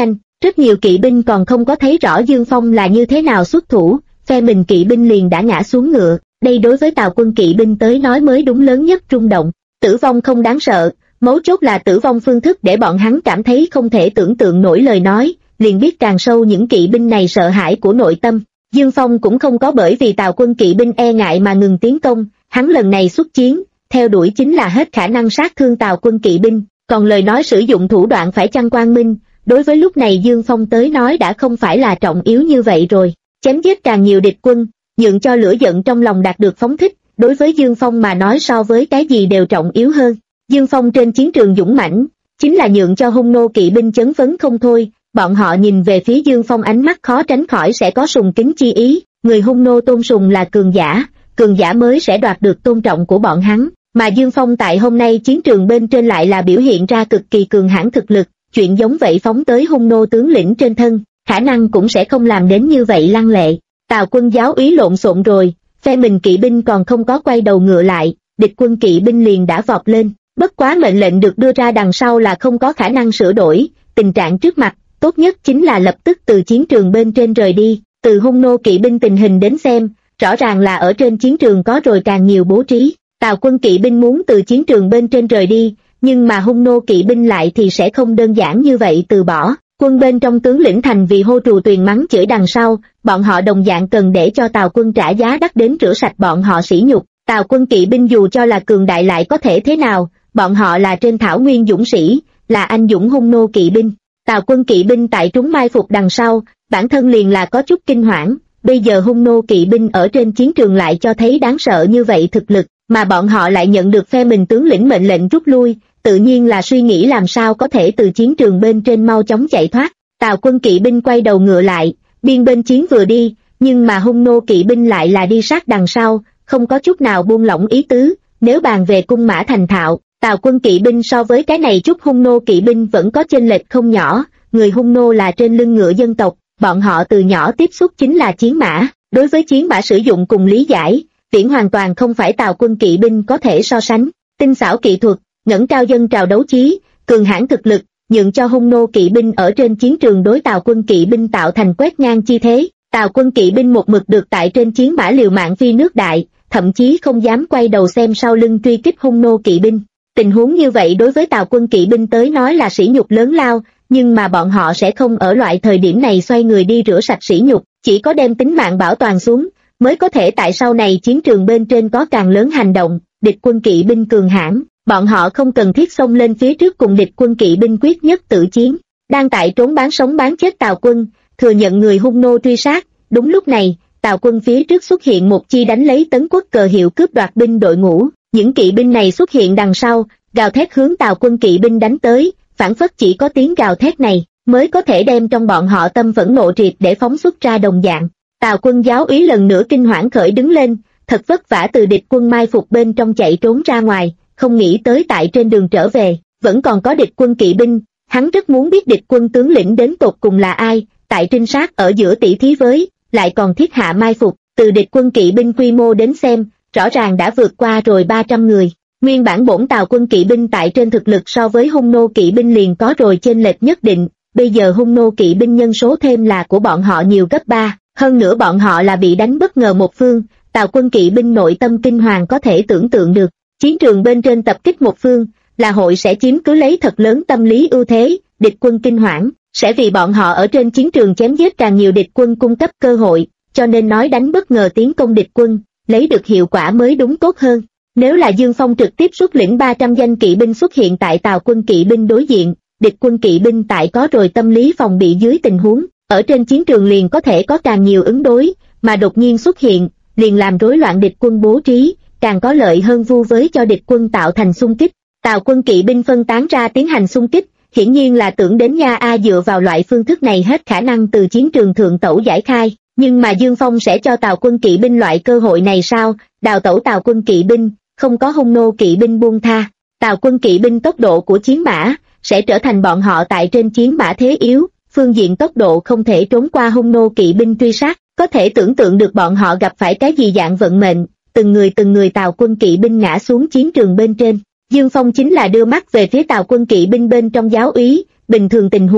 Rất nhiều kỵ binh còn không có thấy rõ Dương Phong là như thế nào xuất thủ, phe mình kỵ binh liền đã ngã xuống ngựa. Đây đối với Tào quân kỵ binh tới nói mới đúng lớn nhất rung động. Tử vong không đáng sợ, mấu chốt là tử vong phương thức để bọn hắn cảm thấy không thể tưởng tượng nổi lời nói, liền biết càng sâu những kỵ binh này sợ hãi của nội tâm. Dương Phong cũng không có bởi vì Tào quân kỵ binh e ngại mà ngừng tiến công, hắn lần này xuất chiến, theo đuổi chính là hết khả năng sát thương Tào quân kỵ binh, còn lời nói sử dụng thủ đoạn phải chăng quang minh, đối với lúc này Dương Phong tới nói đã không phải là trọng yếu như vậy rồi. Chém giết càng nhiều địch quân, nhượng cho lửa giận trong lòng đạt được phóng thích, đối với Dương Phong mà nói so với cái gì đều trọng yếu hơn. Dương Phong trên chiến trường dũng mãnh, chính là nhượng cho hung nô kỵ binh chấn phấn không thôi, bọn họ nhìn về phía Dương Phong ánh mắt khó tránh khỏi sẽ có sùng kính chi ý, người hung nô tôn sùng là cường giả mới sẽ đoạt được tôn trọng của bọn hắn, mà Dương Phong tại hôm nay chiến trường bên trên lại là biểu hiện ra cực kỳ cường hãn thực lực, chuyện giống vậy phóng tới hung nô tướng lĩnh trên thân, khả năng cũng sẽ không làm đến như vậy lăng lệ. Tào quân giáo úy lộn xộn rồi, phe mình kỵ binh còn không có quay đầu ngựa lại, địch quân kỵ binh liền đã vọt lên, bất quá mệnh lệnh được đưa ra đằng sau là không có khả năng sửa đổi, tình trạng trước mặt, tốt nhất chính là lập tức từ chiến trường bên trên rời đi. Từ hung nô kỵ binh tình hình đến xem, rõ ràng là ở trên chiến trường có rồi càng nhiều bố trí, Tào quân kỵ binh muốn từ chiến trường bên trên rời đi, nhưng mà hung nô kỵ binh lại thì sẽ không đơn giản như vậy từ bỏ. Quân bên trong tướng lĩnh thành vì hô trù tuyền mắng chửi đằng sau, bọn họ đồng dạng cần để cho Tào quân trả giá đắt đến rửa sạch bọn họ sỉ nhục. Tào quân kỵ binh dù cho là cường đại lại có thể thế nào, bọn họ là trên thảo nguyên dũng sĩ, là anh dũng hung nô kỵ binh. Tào quân kỵ binh tại trúng mai phục đằng sau, bản thân liền là có chút kinh hoảng, bây giờ hung nô kỵ binh ở trên chiến trường lại cho thấy đáng sợ như vậy thực lực, mà bọn họ lại nhận được phe mình tướng lĩnh mệnh lệnh rút lui, tự nhiên là suy nghĩ làm sao có thể từ chiến trường bên trên mau chóng chạy thoát. Tào quân kỵ binh quay đầu ngựa lại, biên bên chiến vừa đi, nhưng mà hung nô kỵ binh lại là đi sát đằng sau, không có chút nào buông lỏng ý tứ. Nếu bàn về cung mã thành thạo, Tào quân kỵ binh so với cái này chút hung nô kỵ binh vẫn có chênh lệch không nhỏ. Người hung nô là trên lưng ngựa dân tộc, bọn họ từ nhỏ tiếp xúc chính là chiến mã, đối với chiến mã sử dụng cùng lý giải, viễn hoàn toàn không phải Tào quân kỵ binh có thể so sánh. Tinh xảo kỹ thuật, ngẩng cao dân trào đấu chí, cường hãn thực lực, nhượng cho hung nô kỵ binh ở trên chiến trường đối Tào quân kỵ binh tạo thành quét ngang chi thế. Tào quân kỵ binh một mực được tại trên chiến mã liều mạng phi nước đại, thậm chí không dám quay đầu xem sau lưng truy kích hung nô kỵ binh. Tình huống như vậy đối với Tào quân kỵ binh tới nói là sỉ nhục lớn lao, nhưng mà bọn họ sẽ không ở loại thời điểm này xoay người đi rửa sạch sỉ nhục, chỉ có đem tính mạng bảo toàn xuống, mới có thể tại sau này chiến trường bên trên có càng lớn hành động. Địch quân kỵ binh cường hãn, bọn họ không cần thiết xông lên phía trước cùng địch quân kỵ binh quyết nhất tử chiến. Đang tại trốn bán sống bán chết Tào quân, thừa nhận người hung nô truy sát, đúng lúc này, Tào quân phía trước xuất hiện một chi đánh lấy tấn quốc cờ hiệu cướp đoạt binh đội ngũ, những kỵ binh này xuất hiện đằng sau, gào thét hướng Tào quân kỵ binh đánh tới, phản phất chỉ có tiếng gào thét này mới có thể đem trong bọn họ tâm phẫn nộ triệt để phóng xuất ra đồng dạng. Tào quân giáo úy lần nữa kinh hoảng khởi đứng lên, thật vất vả từ địch quân mai phục bên trong chạy trốn ra ngoài, không nghĩ tới tại trên đường trở về, vẫn còn có địch quân kỵ binh, hắn rất muốn biết địch quân tướng lĩnh đến tột cùng là ai, tại trinh sát ở giữa tỷ thí với, lại còn thiết hạ mai phục, từ địch quân kỵ binh quy mô đến xem, rõ ràng đã vượt qua rồi 300 người. Nguyên bản bổn Tào quân kỵ binh tại trên thực lực so với hung nô kỵ binh liền có rồi chênh lệch nhất định, bây giờ hung nô kỵ binh nhân số thêm là của bọn họ nhiều gấp 3, hơn nữa bọn họ là bị đánh bất ngờ một phương, Tào quân kỵ binh nội tâm kinh hoàng có thể tưởng tượng được, chiến trường bên trên tập kích một phương, là hội sẽ chiếm cứ lấy thật lớn tâm lý ưu thế, địch quân kinh hoảng, sẽ vì bọn họ ở trên chiến trường chém giết càng nhiều địch quân cung cấp cơ hội, cho nên nói đánh bất ngờ tiến công địch quân, lấy được hiệu quả mới đúng tốt hơn. Nếu là Dương Phong trực tiếp xuất lĩnh 300 danh kỵ binh xuất hiện tại Tào quân kỵ binh đối diện, địch quân kỵ binh tại có rồi tâm lý phòng bị dưới tình huống, ở trên chiến trường liền có thể có càng nhiều ứng đối, mà đột nhiên xuất hiện, liền làm rối loạn địch quân bố trí, càng có lợi hơn vu với cho địch quân tạo thành xung kích. Tào quân kỵ binh phân tán ra tiến hành xung kích, hiển nhiên là tưởng đến nha dựa vào loại phương thức này hết khả năng từ chiến trường thượng tẩu giải khai, nhưng mà Dương Phong sẽ cho Tào quân kỵ binh loại cơ hội này sao? Đào tẩu Tào quân kỵ binh, không có hung nô kỵ binh buông tha. Tào quân kỵ binh tốc độ của chiến mã sẽ trở thành bọn họ tại trên chiến mã thế yếu, phương diện tốc độ không thể trốn qua hung nô kỵ binh truy sát, có thể tưởng tượng được bọn họ gặp phải cái gì dạng vận mệnh, từng người Tào quân kỵ binh ngã xuống chiến trường bên trên. Dương Phong chính là đưa mắt về phía Tào quân kỵ binh bên trong giáo úy, bình thường tình huống,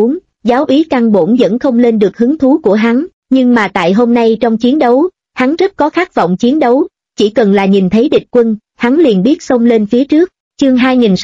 giáo úy căn bổn vẫn không lên được hứng thú của hắn, nhưng mà tại hôm nay trong chiến đấu, hắn rất có khát vọng chiến đấu, chỉ cần là nhìn thấy địch quân, hắn liền biết xông lên phía trước. Chương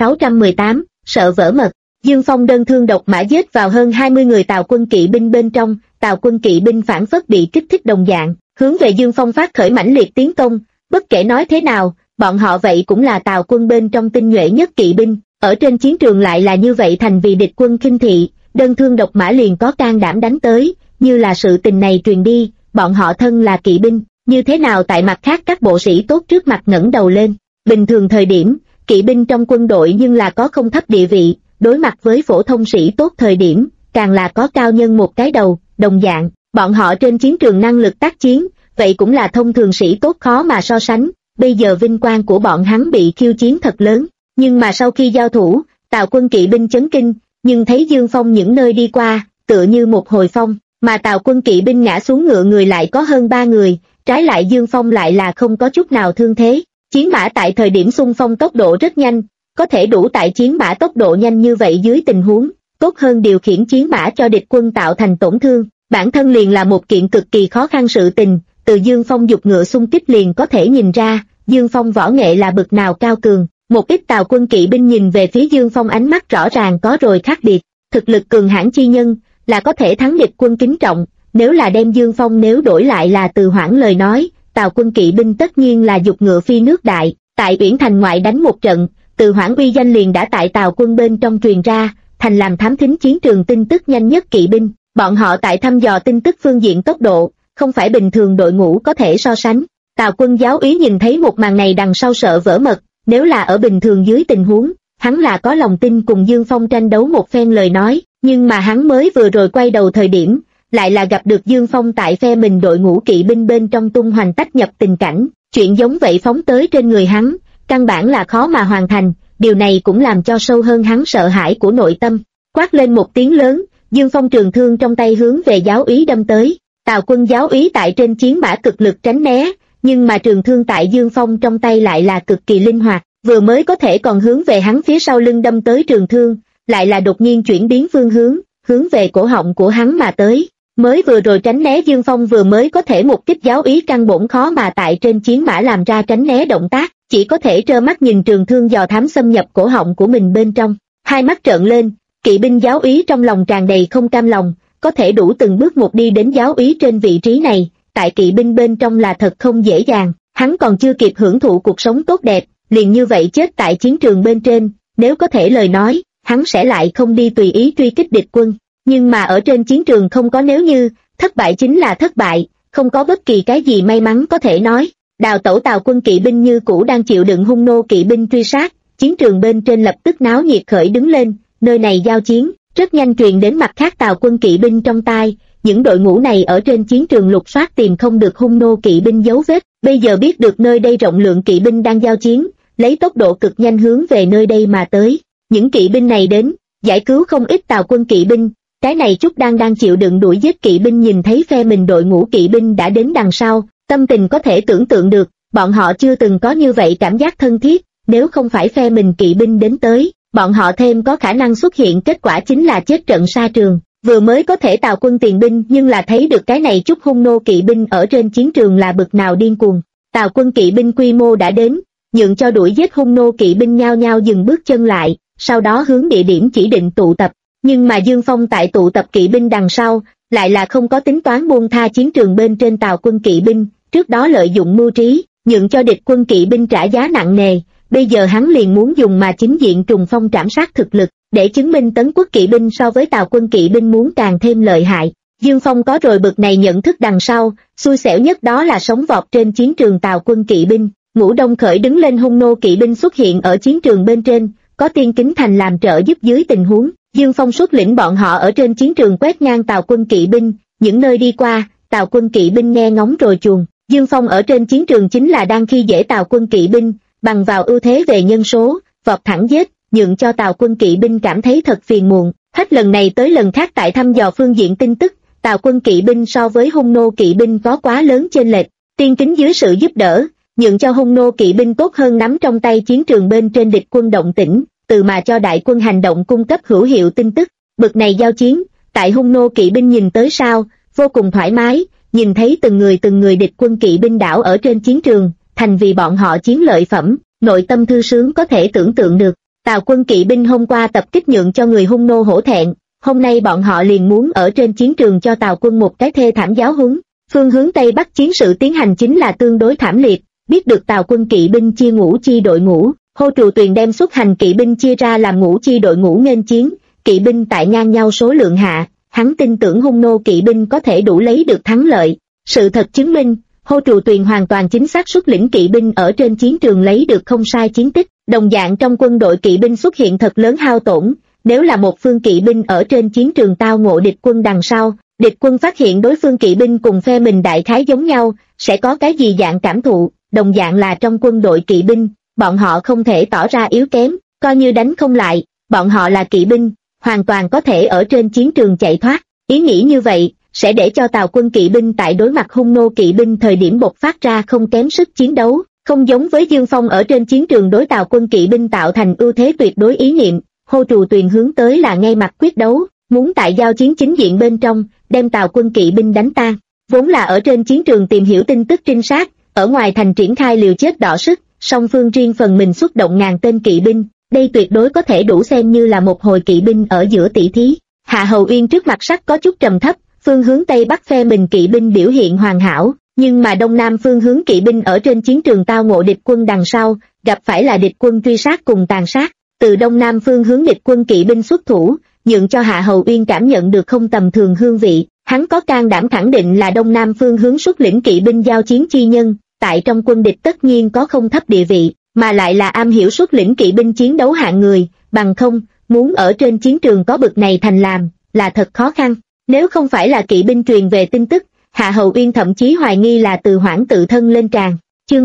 2618, sợ vỡ mật. Dương Phong đơn thương độc mã giết vào hơn 20 người Tào quân kỵ binh bên trong, Tào quân kỵ binh phản phất bị kích thích đồng dạng, hướng về Dương Phong phát khởi mãnh liệt tiến công, bất kể nói thế nào, bọn họ vậy cũng là Tào quân bên trong tinh nhuệ nhất kỵ binh, ở trên chiến trường lại là như vậy thành vì địch quân khinh thị, đơn thương độc mã liền có can đảm đánh tới, như là sự tình này truyền đi, bọn họ thân là kỵ binh, như thế nào tại mặt khác các bộ sĩ tốt trước mặt ngẩng đầu lên. Bình thường thời điểm, kỵ binh trong quân đội nhưng là có không thấp địa vị, đối mặt với phổ thông sĩ tốt thời điểm, càng là có cao nhân một cái đầu, đồng dạng, bọn họ trên chiến trường năng lực tác chiến, vậy cũng là thông thường sĩ tốt khó mà so sánh, bây giờ vinh quang của bọn hắn bị khiêu chiến thật lớn, nhưng mà sau khi giao thủ, Tào quân kỵ binh chấn kinh, nhưng thấy Dương Phong những nơi đi qua, tựa như một hồi phong, mà Tào quân kỵ binh ngã xuống ngựa người lại có hơn 3 người, trái lại Dương Phong lại là không có chút nào thương thế. Chiến mã tại thời điểm xung phong tốc độ rất nhanh, có thể đủ tại chiến mã tốc độ nhanh như vậy dưới tình huống, tốt hơn điều khiển chiến mã cho địch quân tạo thành tổn thương, bản thân liền là một kiện cực kỳ khó khăn sự tình, từ Dương Phong dục ngựa xung kích liền có thể nhìn ra, Dương Phong võ nghệ là bậc nào cao cường, một ít Tào quân kỵ binh nhìn về phía Dương Phong ánh mắt rõ ràng có rồi khác biệt, thực lực cường hãn chi nhân, là có thể thắng địch quân kính trọng, nếu là đem Dương Phong nếu đổi lại là Từ Hoảng lời nói, Tào quân kỵ binh tất nhiên là dục ngựa phi nước đại, tại Uyển Thành ngoại đánh một trận, Từ Hoảng uy danh liền đã tại Tào quân bên trong truyền ra, thành làm thám thính chiến trường tin tức nhanh nhất kỵ binh, bọn họ tại thăm dò tin tức phương diện tốc độ, không phải bình thường đội ngũ có thể so sánh. Tào quân giáo úy nhìn thấy một màn này đằng sau sợ vỡ mật, nếu là ở bình thường dưới tình huống, hắn là có lòng tin cùng Dương Phong tranh đấu một phen lời nói, nhưng mà hắn mới vừa rồi quay đầu thời điểm, lại là gặp được Dương Phong tại phe mình đội ngũ kỵ binh bên trong tung hoành tách nhập tình cảnh, chuyện giống vậy phóng tới trên người hắn, căn bản là khó mà hoàn thành, điều này cũng làm cho sâu hơn hắn sợ hãi của nội tâm. Quát lên một tiếng lớn, Dương Phong trường thương trong tay hướng về giáo úy đâm tới, Tào quân giáo úy tại trên chiến mã cực lực tránh né, nhưng mà trường thương tại Dương Phong trong tay lại là cực kỳ linh hoạt, vừa mới có thể còn hướng về hắn phía sau lưng đâm tới trường thương, lại là đột nhiên chuyển biến phương hướng, hướng về cổ họng của hắn mà tới. Mới vừa rồi tránh né Dương Phong vừa mới có thể một kích giáo úy căn bổn khó mà tại trên chiến mã làm ra tránh né động tác, chỉ có thể trơ mắt nhìn trường thương dò thám xâm nhập cổ họng của mình bên trong, hai mắt trợn lên, kỵ binh giáo úy trong lòng tràn đầy không cam lòng, có thể đủ từng bước một đi đến giáo úy trên vị trí này, tại kỵ binh bên trong là thật không dễ dàng, hắn còn chưa kịp hưởng thụ cuộc sống tốt đẹp, liền như vậy chết tại chiến trường bên trên, nếu có thể lời nói, hắn sẽ lại không đi tùy ý truy kích địch quân. Nhưng mà ở trên chiến trường không có nếu như, thất bại chính là thất bại, không có bất kỳ cái gì may mắn có thể nói. Đào tẩu Tào quân kỵ binh như cũ đang chịu đựng hung nô kỵ binh truy sát, chiến trường bên trên lập tức náo nhiệt khởi đứng lên, nơi này giao chiến, rất nhanh truyền đến mặt khác Tào quân kỵ binh trong tai, những đội ngũ này ở trên chiến trường lục soát tìm không được hung nô kỵ binh dấu vết, bây giờ biết được nơi đây rộng lượng kỵ binh đang giao chiến, lấy tốc độ cực nhanh hướng về nơi đây mà tới. Những kỵ binh này đến, giải cứu không ít Tào quân kỵ binh. Cái này Trúc đang chịu đựng đuổi giết kỵ binh nhìn thấy phe mình đội ngũ kỵ binh đã đến đằng sau, tâm tình có thể tưởng tượng được, bọn họ chưa từng có như vậy cảm giác thân thiết, nếu không phải phe mình kỵ binh đến tới, bọn họ thêm có khả năng xuất hiện kết quả chính là chết trận sa trường. Vừa mới có thể Tào quân tiền binh nhưng là thấy được cái này Trúc hung nô kỵ binh ở trên chiến trường là bực nào điên cuồng. Tào quân kỵ binh quy mô đã đến, nhượng cho đuổi giết hung nô kỵ binh nhao nhao dừng bước chân lại, sau đó hướng địa điểm chỉ định tụ tập. Nhưng mà Dương Phong tại tụ tập kỵ binh đằng sau, lại là không có tính toán buông tha chiến trường bên trên Tào quân kỵ binh, trước đó lợi dụng mưu trí, nhượng cho địch quân kỵ binh trả giá nặng nề, bây giờ hắn liền muốn dùng mà chính diện trùng phong trảm sát thực lực, để chứng minh Tấn quốc kỵ binh so với Tào quân kỵ binh muốn càng thêm lợi hại. Dương Phong có rồi bực này nhận thức đằng sau, xui xẻo nhất đó là sống vọt trên chiến trường Tào quân kỵ binh, Ngũ Đông Khởi đứng lên hung nô kỵ binh xuất hiện ở chiến trường bên trên, có Tiên Kính Thành làm trợ giúp dưới tình huống. Dương Phong xuất lĩnh bọn họ ở trên chiến trường quét ngang Tào quân kỵ binh, những nơi đi qua, Tào quân kỵ binh nghe ngóng rồi chuồn. Dương Phong ở trên chiến trường chính là đang khi dễ Tào quân kỵ binh, bằng vào ưu thế về nhân số, vọt thẳng giết, nhượng cho Tào quân kỵ binh cảm thấy thật phiền muộn. Hết lần này tới lần khác tại thăm dò phương diện tin tức, Tào quân kỵ binh so với hung nô kỵ binh có quá lớn chênh lệch, Tiên Kính dưới sự giúp đỡ, nhượng cho hung nô kỵ binh tốt hơn nắm trong tay chiến trường bên trên địch quân động tĩnh, từ mà cho đại quân hành động cung cấp hữu hiệu tin tức. Bực này giao chiến, Tại hung nô kỵ binh nhìn tới sau, vô cùng thoải mái, nhìn thấy từng người địch quân kỵ binh đảo ở trên chiến trường, thành vì bọn họ chiến lợi phẩm, nội tâm thư sướng có thể tưởng tượng được. Tào quân kỵ binh hôm qua tập kích nhượng cho người hung nô hổ thẹn, hôm nay bọn họ liền muốn ở trên chiến trường cho Tào quân một cái thê thảm giáo huấn. Phương hướng Tây Bắc chiến sự tiến hành chính là tương đối thảm liệt, biết được Tào quân kỵ binh chia ngũ chi đội ngũ, Hô Trù Tuyền đem xuất hành kỵ binh chia ra làm ngũ chi đội ngũ nghênh chiến, kỵ binh tại ngang nhau số lượng hạ, hắn tin tưởng hung nô kỵ binh có thể đủ lấy được thắng lợi. Sự thật chứng minh, Hô Trù Tuyền hoàn toàn chính xác xuất lĩnh kỵ binh ở trên chiến trường lấy được không sai chiến tích, đồng dạng trong quân đội kỵ binh xuất hiện thật lớn hao tổn, nếu là một phương kỵ binh ở trên chiến trường tao ngộ địch quân đằng sau, địch quân phát hiện đối phương kỵ binh cùng phe mình đại khái giống nhau, sẽ có cái gì dạng cảm thụ, đồng dạng là trong quân đội kỵ binh, bọn họ không thể tỏ ra yếu kém, coi như đánh không lại, bọn họ là kỵ binh, hoàn toàn có thể ở trên chiến trường chạy thoát. Ý nghĩ như vậy sẽ để cho Tào quân kỵ binh tại đối mặt hung nô kỵ binh thời điểm bộc phát ra không kém sức chiến đấu, không giống với Dương Phong ở trên chiến trường đối Tào quân kỵ binh tạo thành ưu thế tuyệt đối ý niệm. Hô Trù Tuyền hướng tới là ngay mặt quyết đấu, muốn tại giao chiến chính diện bên trong đem Tào quân kỵ binh đánh tan. Vốn là ở trên chiến trường tìm hiểu tin tức trinh sát, ở ngoài thành triển khai liều chết đọ sức, song phương riêng phần mình xuất động ngàn tên kỵ binh, đây tuyệt đối có thể đủ xem như là một hồi kỵ binh ở giữa tỷ thí. Hạ Hầu Uyên trước mặt sắc có chút trầm thấp, phương hướng Tây Bắc phe mình kỵ binh biểu hiện hoàn hảo, nhưng mà Đông Nam phương hướng kỵ binh ở trên chiến trường tao ngộ địch quân đằng sau, gặp phải là địch quân truy sát cùng tàn sát. Từ Đông Nam phương hướng địch quân kỵ binh xuất thủ, nhượng cho Hạ Hầu Uyên cảm nhận được không tầm thường hương vị, hắn có can đảm khẳng định là Đông Nam phương hướng xuất lĩnh kỵ binh giao chiến chi nhân, tại trong quân địch tất nhiên có không thấp địa vị, mà lại là am hiểu xuất lĩnh kỵ binh chiến đấu hạng người, bằng không, muốn ở trên chiến trường có bực này thành làm, là thật khó khăn. Nếu không phải là kỵ binh truyền về tin tức, Hạ Hầu Uyên thậm chí hoài nghi là Từ Hoảng tự thân lên tràng. Chương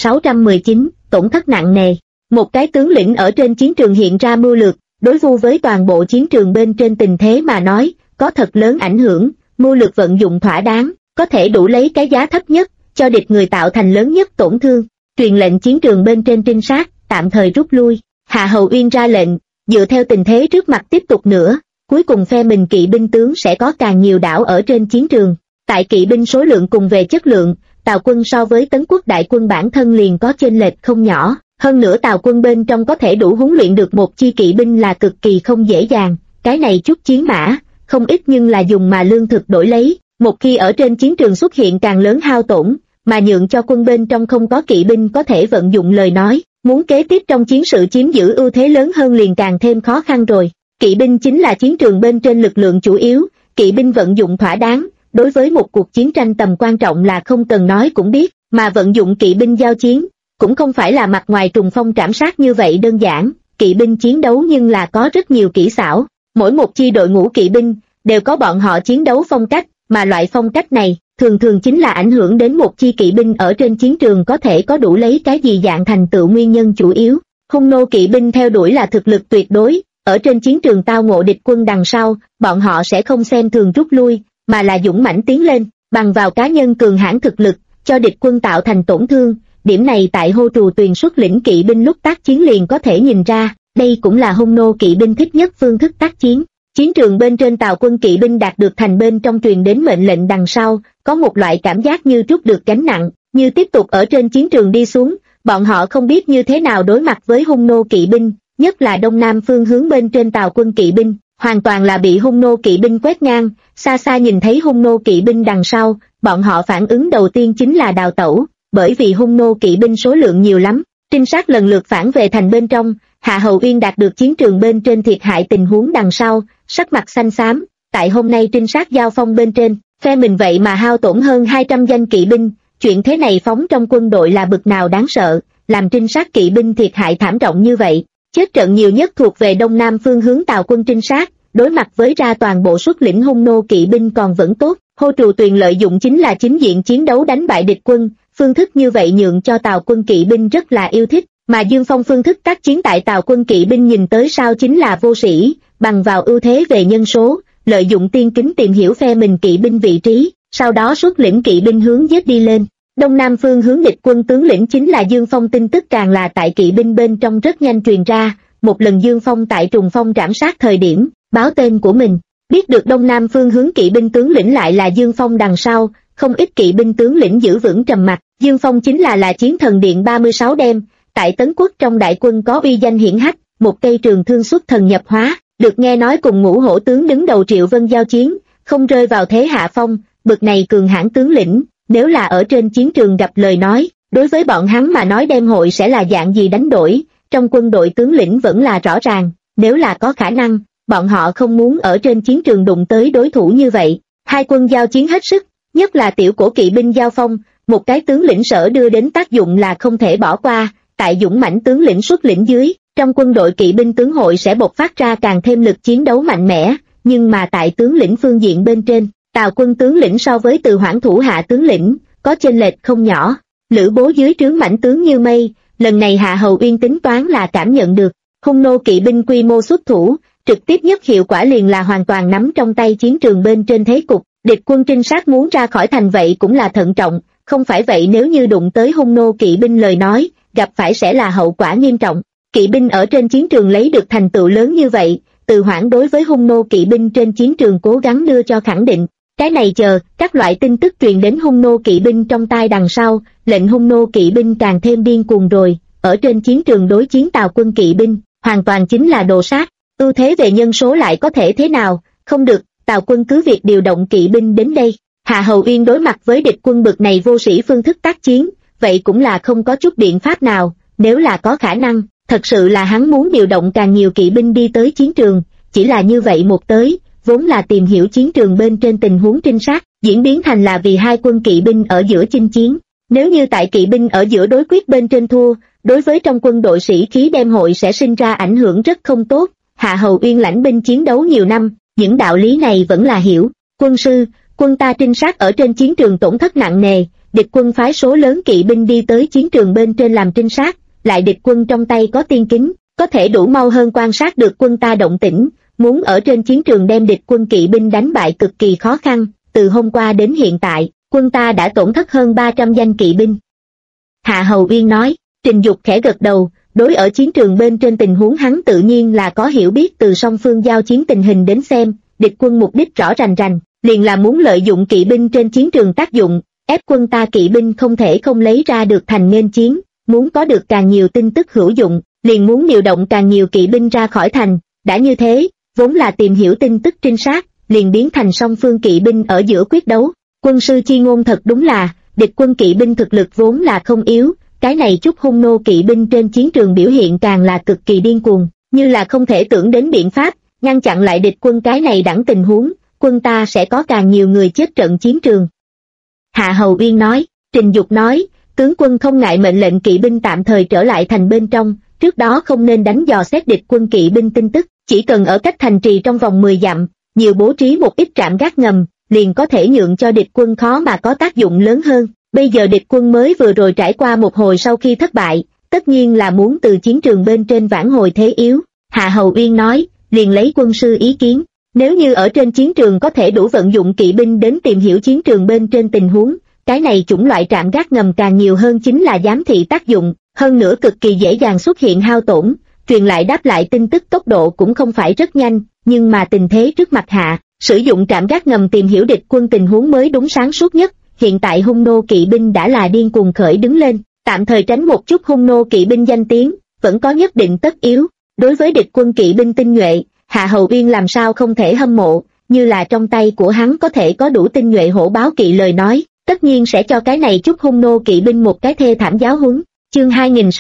2619, tổn thất nặng nề. Một cái tướng lĩnh ở trên chiến trường hiện ra mưu lược, đối vu với toàn bộ chiến trường bên trên tình thế mà nói, có thật lớn ảnh hưởng, mưu lược vận dụng thỏa đáng, có thể đủ lấy cái giá thấp nhất, cho địch người tạo thành lớn nhất tổn thương. Truyền lệnh chiến trường bên trên trinh sát, tạm thời rút lui. Hạ Hầu Uyên ra lệnh, dựa theo tình thế trước mặt tiếp tục nữa, cuối cùng phe mình kỵ binh tướng sẽ có càng nhiều đảo ở trên chiến trường. Tại kỵ binh số lượng cùng về chất lượng, Tào quân so với Tấn quốc đại quân bản thân liền có chênh lệch không nhỏ. Hơn nữa Tào quân bên trong có thể đủ huấn luyện được một chi kỵ binh là cực kỳ không dễ dàng, cái này chút chiến mã, không ít nhưng là dùng mà lương thực đổi lấy, một khi ở trên chiến trường xuất hiện càng lớn hao tổn, mà nhượng cho quân bên trong không có kỵ binh có thể vận dụng lời nói, muốn kế tiếp trong chiến sự chiếm giữ ưu thế lớn hơn liền càng thêm khó khăn rồi. Kỵ binh chính là chiến trường bên trên lực lượng chủ yếu, kỵ binh vận dụng thỏa đáng, đối với một cuộc chiến tranh tầm quan trọng là không cần nói cũng biết, mà vận dụng kỵ binh giao chiến, cũng không phải là mặt ngoài trùng phong trảm sát như vậy đơn giản, kỵ binh chiến đấu nhưng là có rất nhiều kỹ xảo, mỗi một chi đội ngũ kỵ binh, đều có bọn họ chiến đấu phong cách, mà loại phong cách này, thường thường chính là ảnh hưởng đến một chi kỵ binh ở trên chiến trường có thể có đủ lấy cái gì dạng thành tựu nguyên nhân chủ yếu. Hung nô kỵ binh theo đuổi là thực lực tuyệt đối, ở trên chiến trường tao ngộ địch quân đằng sau, bọn họ sẽ không xem thường rút lui, mà là dũng mãnh tiến lên, bằng vào cá nhân cường hãn thực lực, cho địch quân tạo thành tổn thương. Điểm này tại Hô Trù Tuyền xuất lĩnh kỵ binh lúc tác chiến liền có thể nhìn ra, đây cũng là hung nô kỵ binh thích nhất phương thức tác chiến. Chiến trường bên trên Tào quân kỵ binh đạt được thành bên trong truyền đến mệnh lệnh đằng sau, có một loại cảm giác như trút được gánh nặng, như tiếp tục ở trên chiến trường đi xuống, bọn họ không biết như thế nào đối mặt với hung nô kỵ binh, nhất là đông nam phương hướng bên trên Tào quân kỵ binh, hoàn toàn là bị hung nô kỵ binh quét ngang, xa xa nhìn thấy hung nô kỵ binh đằng sau, bọn họ phản ứng đầu tiên chính là đào tẩu, bởi vì hung nô kỵ binh số lượng nhiều lắm. Trinh sát lần lượt phản về thành bên trong, Hạ Hầu Uyên đạt được chiến trường bên trên thiệt hại tình huống đằng sau, sắc mặt xanh xám, tại hôm nay trinh sát giao phong bên trên, phe mình vậy mà hao tổn hơn 200 danh kỵ binh, chuyện thế này phóng trong quân đội là bực nào đáng sợ, làm trinh sát kỵ binh thiệt hại thảm trọng như vậy. Chết trận nhiều nhất thuộc về đông nam phương hướng Tào quân trinh sát, đối mặt với ra toàn bộ xuất lĩnh hung nô kỵ binh còn vẫn tốt, Hô Trù Tuyền lợi dụng chính là chính diện chiến đấu đánh bại địch quân, phương thức như vậy nhượng cho Tào quân kỵ binh rất là yêu thích, mà Dương Phong phương thức tác chiến tại Tào quân kỵ binh nhìn tới sau chính là vô sĩ, bằng vào ưu thế về nhân số, lợi dụng tiên kính tìm hiểu phe mình kỵ binh vị trí, sau đó xuất lĩnh kỵ binh hướng giết đi lên. Đông nam phương hướng địch quân tướng lĩnh chính là Dương Phong, tin tức càng là tại kỵ binh bên trong rất nhanh truyền ra, một lần Dương Phong tại trùng phong trảm sát thời điểm, báo tên của mình, Biết được đông nam phương hướng kỵ binh tướng lĩnh lại là Dương Phong đằng sau, không ít kỵ binh tướng lĩnh giữ vững trầm mặc. Dương Phong chính là chiến thần điện 36 đêm, tại Tấn Quốc trong đại quân có uy danh hiển hách, một cây trường thương xuất thần nhập hóa, được nghe nói cùng Ngũ Hổ tướng đứng đầu Triệu Vân giao chiến, không rơi vào thế hạ phong. Bực này cường hãn tướng lĩnh, nếu là ở trên chiến trường gặp lời nói, đối với bọn hắn mà nói đêm hội sẽ là dạng gì đánh đổi, trong quân đội tướng lĩnh vẫn là rõ ràng, nếu là có khả năng, bọn họ không muốn ở trên chiến trường đụng tới đối thủ như vậy. Hai quân giao chiến hết sức, nhất là tiểu cổ kỵ binh giao phong, một cái tướng lĩnh sở đưa đến tác dụng là không thể bỏ qua, tại dũng mãnh tướng lĩnh xuất lĩnh dưới, trong quân đội kỵ binh tướng hội sẽ bộc phát ra càng thêm lực chiến đấu mạnh mẽ, nhưng mà tại tướng lĩnh phương diện bên trên, Tào quân tướng lĩnh so với Từ Hoảng thủ hạ tướng lĩnh, có chênh lệch không nhỏ. Lữ Bố dưới trướng mãnh tướng như mây, lần này Hạ Hầu Uyên tính toán là cảm nhận được, hung nô kỵ binh quy mô xuất thủ, trực tiếp nhất hiệu quả liền là hoàn toàn nắm trong tay chiến trường bên trên thế cục, địch quân trinh sát muốn ra khỏi thành vậy cũng là thận trọng, không phải vậy nếu như đụng tới hung nô kỵ binh lời nói, gặp phải sẽ là hậu quả nghiêm trọng. Kỵ binh ở trên chiến trường lấy được thành tựu lớn như vậy, Từ Hoảng đối với hung nô kỵ binh trên chiến trường cố gắng đưa cho khẳng định. Cái này chờ, các loại tin tức truyền đến hung nô kỵ binh trong tai đằng sau, lệnh hung nô kỵ binh càng thêm điên cuồng rồi, ở trên chiến trường đối chiến Tào quân kỵ binh, hoàn toàn chính là đồ sát, ưu thế về nhân số lại có thể thế nào, không được, Tào quân cứ việc điều động kỵ binh đến đây. Hạ Hầu Uyên đối mặt với địch quân bực này vô sĩ phương thức tác chiến, vậy cũng là không có chút biện pháp nào, nếu là có khả năng, thật sự là hắn muốn điều động càng nhiều kỵ binh đi tới chiến trường, chỉ là như vậy một tới, vốn là tìm hiểu chiến trường bên trên tình huống trinh sát, diễn biến thành là vì hai quân kỵ binh ở giữa chinh chiến. Nếu như tại kỵ binh ở giữa đối quyết bên trên thua, đối với trong quân đội sĩ khí đem hội sẽ sinh ra ảnh hưởng rất không tốt. Hạ Hầu Uyên lãnh binh chiến đấu nhiều năm, những đạo lý này vẫn là hiểu. Quân sư, quân ta trinh sát ở trên chiến trường tổn thất nặng nề, địch quân phái số lớn kỵ binh đi tới chiến trường bên trên làm trinh sát, lại địch quân trong tay có tiên kính, có thể đủ mau hơn quan sát được quân ta động tĩnh. Muốn ở trên chiến trường đem địch quân kỵ binh đánh bại cực kỳ khó khăn, từ hôm qua đến hiện tại, quân ta đã tổn thất hơn 300 danh kỵ binh. Hạ Hầu Uyên nói, Trình Dục khẽ gật đầu, đối ở chiến trường bên trên tình huống hắn tự nhiên là có hiểu biết từ song phương giao chiến tình hình đến xem, địch quân mục đích rõ rành rành, liền là muốn lợi dụng kỵ binh trên chiến trường tác dụng, ép quân ta kỵ binh không thể không lấy ra được thành nghênh chiến, muốn có được càng nhiều tin tức hữu dụng, liền muốn điều động càng nhiều kỵ binh ra khỏi thành, đã như thế, vốn là tìm hiểu tin tức trinh sát, liền biến thành song phương kỵ binh ở giữa quyết đấu. Quân sư chi ngôn thật đúng là, địch quân kỵ binh thực lực vốn là không yếu, cái này chút hung nô kỵ binh trên chiến trường biểu hiện càng là cực kỳ điên cuồng, như là không thể tưởng đến biện pháp, ngăn chặn lại địch quân cái này đẳng tình huống, quân ta sẽ có càng nhiều người chết trận chiến trường. Hạ Hầu Uyên nói, Trình Dục nói, tướng quân không ngại mệnh lệnh kỵ binh tạm thời trở lại thành bên trong, trước đó không nên đánh dò xét địch quân kỵ binh tin tức, chỉ cần ở cách thành trì trong vòng 10 dặm, nhiều bố trí một ít trạm gác ngầm, liền có thể nhượng cho địch quân khó mà có tác dụng lớn hơn. Bây giờ địch quân mới vừa rồi trải qua một hồi sau khi thất bại, tất nhiên là muốn từ chiến trường bên trên vãn hồi thế yếu. Hạ Hầu Uyên nói, liền lấy quân sư ý kiến, nếu như ở trên chiến trường có thể đủ vận dụng kỵ binh đến tìm hiểu chiến trường bên trên tình huống, cái này chủng loại trạm gác ngầm càng nhiều hơn chính là giám thị tác dụng, hơn nữa cực kỳ dễ dàng xuất hiện hao tổn, truyền lại đáp lại tin tức tốc độ cũng không phải rất nhanh, nhưng mà tình thế trước mặt hạ, sử dụng trạm gác ngầm tìm hiểu địch quân tình huống mới đúng sáng suốt nhất. Hiện tại hung nô kỵ binh đã là điên cuồng khởi đứng lên, tạm thời tránh một chút hung nô kỵ binh danh tiếng, vẫn có nhất định tất yếu. Đối với địch quân kỵ binh tinh nhuệ, Hạ Hầu Uyên làm sao không thể hâm mộ, như là trong tay của hắn có thể có đủ tinh nhuệ hổ báo kỵ lời nói, tất nhiên sẽ cho cái này chút hung nô kỵ binh một cái thê thảm giáo huấn. Chương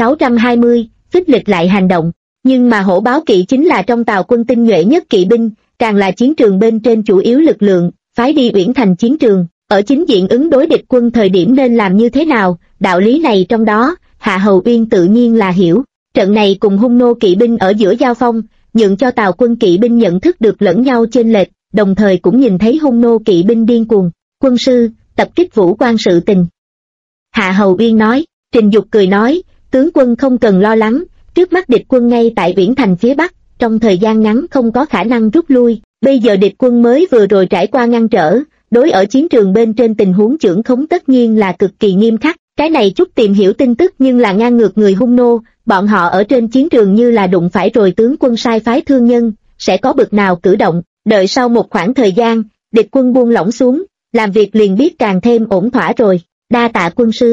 2620, phích lịch lại hành động. Nhưng mà hổ báo kỵ chính là trong Tào quân tinh nhuệ nhất kỵ binh, càng là chiến trường bên trên chủ yếu lực lượng, phái đi Uyển Thành chiến trường, ở chính diện ứng đối địch quân thời điểm nên làm như thế nào, đạo lý này trong đó, Hạ Hầu Uyên tự nhiên là hiểu. Trận này cùng hung nô kỵ binh ở giữa giao phong, nhượng cho Tào quân kỵ binh nhận thức được lẫn nhau chênh lệch, đồng thời cũng nhìn thấy hung nô kỵ binh điên cuồng. Quân sư, tập kích Vũ Quan sự tình. Hạ Hầu Uyên nói, Trình Dục cười nói, tướng quân không cần lo lắng, trước mắt địch quân ngay tại Uyển Thành phía Bắc, trong thời gian ngắn không có khả năng rút lui, bây giờ địch quân mới vừa rồi trải qua ngăn trở, đối ở chiến trường bên trên tình huống chưởng khống tất nhiên là cực kỳ nghiêm khắc, cái này chút tìm hiểu tin tức nhưng là ngang ngược người hung nô, bọn họ ở trên chiến trường như là đụng phải rồi tướng quân sai phái thương nhân, sẽ có bực nào cử động, đợi sau một khoảng thời gian, địch quân buông lỏng xuống, làm việc liền biết càng thêm ổn thỏa rồi, đa tạ quân sư.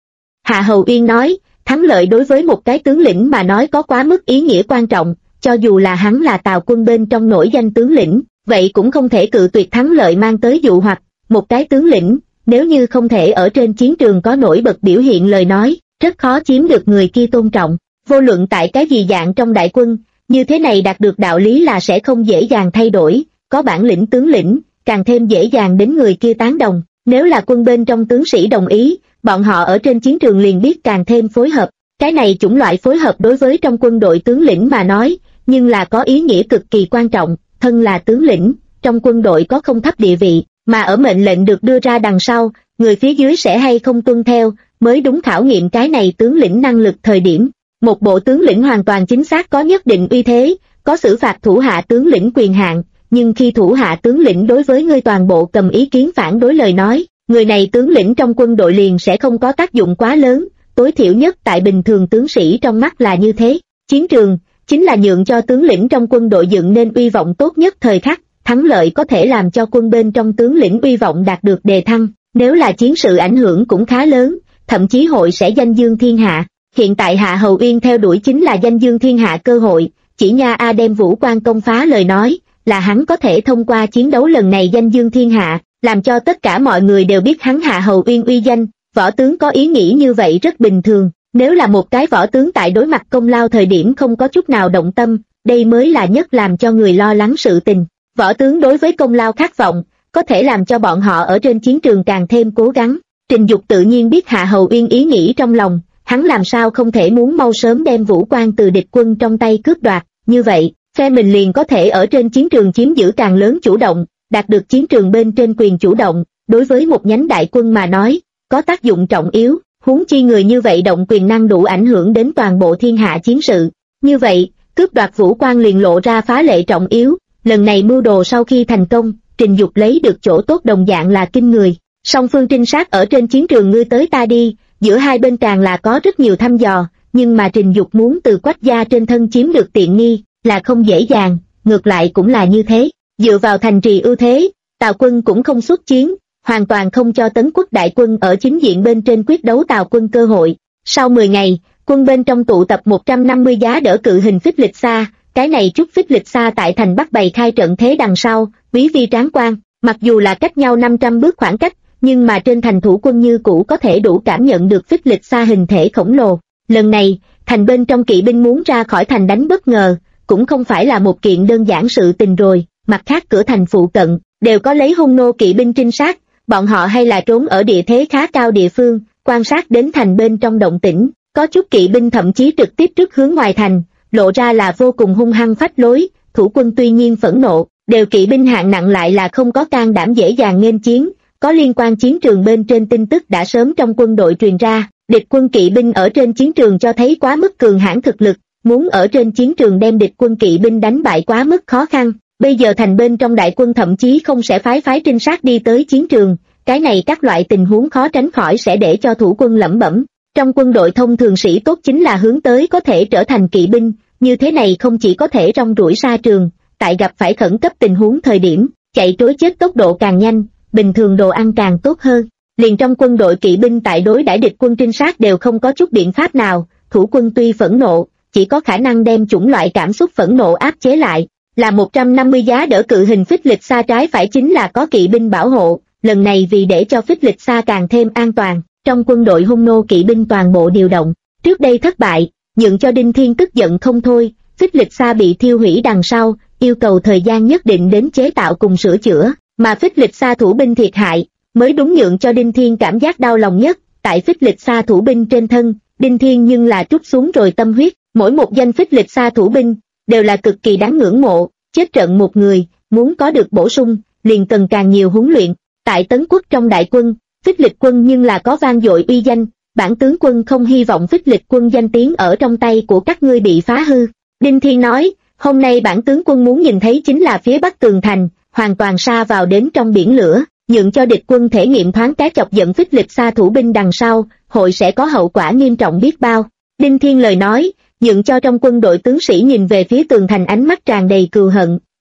Hạ Hầu Uyên nói, thắng lợi đối với một cái tướng lĩnh mà nói có quá mức ý nghĩa quan trọng, cho dù là hắn là Tào quân bên trong nổi danh tướng lĩnh, vậy cũng không thể cự tuyệt thắng lợi mang tới dụ hoặc, một cái tướng lĩnh, nếu như không thể ở trên chiến trường có nổi bật biểu hiện lời nói, rất khó chiếm được người kia tôn trọng, vô luận tại cái gì dạng trong đại quân, như thế này đạt được đạo lý là sẽ không dễ dàng thay đổi, có bản lĩnh tướng lĩnh, càng thêm dễ dàng đến người kia tán đồng, nếu là quân bên trong tướng sĩ đồng ý, bọn họ ở trên chiến trường liền biết càng thêm phối hợp, cái này chủng loại phối hợp đối với trong quân đội tướng lĩnh mà nói, nhưng là có ý nghĩa cực kỳ quan trọng, thân là tướng lĩnh, trong quân đội có không thấp địa vị, mà ở mệnh lệnh được đưa ra đằng sau, người phía dưới sẽ hay không tuân theo, mới đúng khảo nghiệm cái này tướng lĩnh năng lực thời điểm. Một bộ tướng lĩnh hoàn toàn chính xác có nhất định uy thế, có xử phạt thủ hạ tướng lĩnh quyền hạn, nhưng khi thủ hạ tướng lĩnh đối với ngươi toàn bộ cầm ý kiến phản đối lời nói, người này tướng lĩnh trong quân đội liền sẽ không có tác dụng quá lớn, tối thiểu nhất tại bình thường tướng sĩ trong mắt là như thế. Chiến trường, chính là nhượng cho tướng lĩnh trong quân đội dựng nên uy vọng tốt nhất thời khắc, thắng lợi có thể làm cho quân bên trong tướng lĩnh uy vọng đạt được đề thăng, nếu là chiến sự ảnh hưởng cũng khá lớn, thậm chí hội sẽ danh dương thiên hạ. Hiện tại Hạ Hầu Uyên theo đuổi chính là danh dương thiên hạ cơ hội, chỉ nha đem Vũ Quan công phá lời nói, là hắn có thể thông qua chiến đấu lần này danh dương thiên hạ, làm cho tất cả mọi người đều biết hắn Hạ Hầu Uyên uy danh, võ tướng có ý nghĩ như vậy rất bình thường, nếu là một cái võ tướng tại đối mặt công lao thời điểm không có chút nào động tâm, đây mới là nhất làm cho người lo lắng sự tình. Võ tướng đối với công lao khát vọng, có thể làm cho bọn họ ở trên chiến trường càng thêm cố gắng. Trình Dục tự nhiên biết Hạ Hầu Uyên ý nghĩ trong lòng, hắn làm sao không thể muốn mau sớm đem Vũ Quan từ địch quân trong tay cướp đoạt, như vậy, phe mình liền có thể ở trên chiến trường chiếm giữ càng lớn chủ động, đạt được chiến trường bên trên quyền chủ động, đối với một nhánh đại quân mà nói, có tác dụng trọng yếu, huống chi người như vậy động quyền năng đủ ảnh hưởng đến toàn bộ thiên hạ chiến sự. Như vậy, cướp đoạt Vũ Quan liền lộ ra phá lệ trọng yếu, lần này mưu đồ sau khi thành công, Trình Dục lấy được chỗ tốt đồng dạng là kinh người. Song phương trinh sát ở trên chiến trường ngươi tới ta đi, giữa hai bên càng là có rất nhiều thăm dò, nhưng mà Trình Dục muốn từ Quách gia trên thân chiếm được tiện nghi, là không dễ dàng, ngược lại cũng là như thế. Dựa vào thành trì ưu thế, Tào quân cũng không xuất chiến, hoàn toàn không cho Tấn Quốc đại quân ở chính diện bên trên quyết đấu Tào quân cơ hội. Sau 10 ngày, quân bên trong tụ tập 150 giá đỡ cự hình phích lịch xa, cái này chút phích lịch xa tại thành Bắc bày khai trận thế đằng sau, quý vi tráng quan, mặc dù là cách nhau 500 bước khoảng cách, nhưng mà trên thành thủ quân như cũ có thể đủ cảm nhận được phích lịch xa hình thể khổng lồ. Lần này, thành bên trong kỵ binh muốn ra khỏi thành đánh bất ngờ, cũng không phải là một kiện đơn giản sự tình rồi, mặt khác cửa thành phụ cận, đều có lấy hung nô kỵ binh trinh sát, bọn họ hay là trốn ở địa thế khá cao địa phương, quan sát đến thành bên trong động tĩnh, có chút kỵ binh thậm chí trực tiếp trước hướng ngoài thành, lộ ra là vô cùng hung hăng phách lối, thủ quân tuy nhiên phẫn nộ, đều kỵ binh hạng nặng lại là không có can đảm dễ dàng nghênh chiến, có liên quan chiến trường bên trên tin tức đã sớm trong quân đội truyền ra, địch quân kỵ binh ở trên chiến trường cho thấy quá mức cường hãn thực lực, muốn ở trên chiến trường đem địch quân kỵ binh đánh bại quá mức khó khăn, bây giờ thành bên trong đại quân thậm chí không sẽ phái trinh sát đi tới chiến trường, cái này các loại tình huống khó tránh khỏi sẽ để cho thủ quân lẩm bẩm. Trong quân đội thông thường sĩ tốt chính là hướng tới có thể trở thành kỵ binh, như thế này không chỉ có thể rong ruổi xa trường, tại gặp phải khẩn cấp tình huống thời điểm, chạy trối chết tốc độ càng nhanh, bình thường đồ ăn càng tốt hơn. Liền trong quân đội kỵ binh tại đối đãi địch quân trinh sát đều không có chút biện pháp nào, thủ quân tuy phẫn nộ, chỉ có khả năng đem chủng loại cảm xúc phẫn nộ áp chế lại. Là 150 giá đỡ cự hình phích lịch xa trái phải chính là có kỵ binh bảo hộ, lần này vì để cho phích lịch xa càng thêm an toàn, trong quân đội hung nô kỵ binh toàn bộ điều động. Trước đây thất bại, nhượng cho Đinh Thiên tức giận không thôi, phích lịch xa bị thiêu hủy đằng sau, yêu cầu thời gian nhất định đến chế tạo cùng sửa chữa, mà phích lịch xa thủ binh thiệt hại, mới đúng nhượng cho Đinh Thiên cảm giác đau lòng nhất. Tại phích lịch xa thủ binh trên thân, Đinh Thiên nhưng là trút xuống rồi tâm huyết, mỗi một danh phích lịch xa thủ binh đều là cực kỳ đáng ngưỡng mộ, chết trận một người, muốn có được bổ sung, liền cần càng nhiều huấn luyện. Tại Tấn Quốc trong đại quân, phích lịch quân nhưng là có vang dội uy danh, bản tướng quân không hy vọng phích lịch quân danh tiếng ở trong tay của các ngươi bị phá hư. Đinh Thiên nói, hôm nay bản tướng quân muốn nhìn thấy chính là phía bắc tường thành, hoàn toàn sa vào đến trong biển lửa, nhượng cho địch quân thể nghiệm thoáng cái chọc giận phích lịch xa thủ binh đằng sau, hội sẽ có hậu quả nghiêm trọng biết bao. Đinh Thiên lời nói, nhượng cho trong quân đội tướng sĩ nhìn về phía tường thành ánh mắt tràn đầy cừu hận,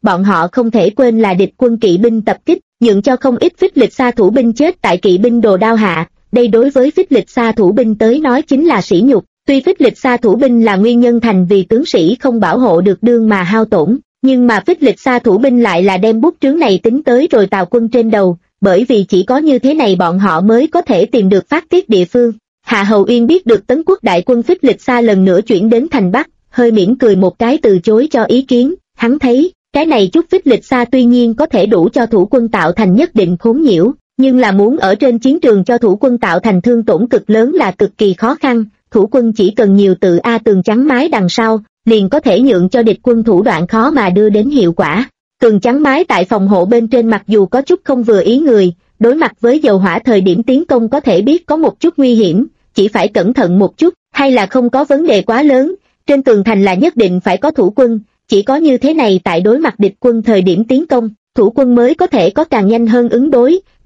bọn họ không thể quên là địch quân kỵ binh tập kích, nhượng cho không ít phích lịch xa thủ binh chết tại kỵ binh đồ đao hạ, đây đối với phích lịch xa thủ binh tới nói chính là sỉ nhục. Tuy phích lịch xa thủ binh là nguyên nhân thành vì tướng sĩ không bảo hộ được đương mà hao tổn, nhưng mà phích lịch xa thủ binh lại là đem bút trướng này tính tới rồi Tào quân trên đầu, bởi vì chỉ có như thế này bọn họ mới có thể tìm được phát tiết địa phương. Hạ Hầu Uyên biết được Tấn quốc đại quân phích lịch xa lần nữa chuyển đến thành Bắc, hơi mỉm cười một cái từ chối cho ý kiến, hắn thấy, cái này chút phích lịch xa tuy nhiên có thể đủ cho thủ quân tạo thành nhất định khốn nhiễu, nhưng là muốn ở trên chiến trường cho thủ quân tạo thành thương tổn cực lớn là cực kỳ khó khăn, thủ quân chỉ cần nhiều tự tường chắn mái đằng sau, liền có thể nhượng cho địch quân thủ đoạn khó mà đưa đến hiệu quả. Tường chắn mái tại phòng hộ bên trên mặc dù có chút không vừa ý người, đối mặt với dầu hỏa thời điểm tiến công có thể biết có một chút nguy hiểm, chỉ phải cẩn thận một chút, hay là không có vấn đề quá lớn, trên tường thành là nhất định phải có thủ quân, chỉ có như thế này tại đối mặt địch quân thời điểm tiến công, thủ quân mới có thể có càng nhanh hơn ứng đối,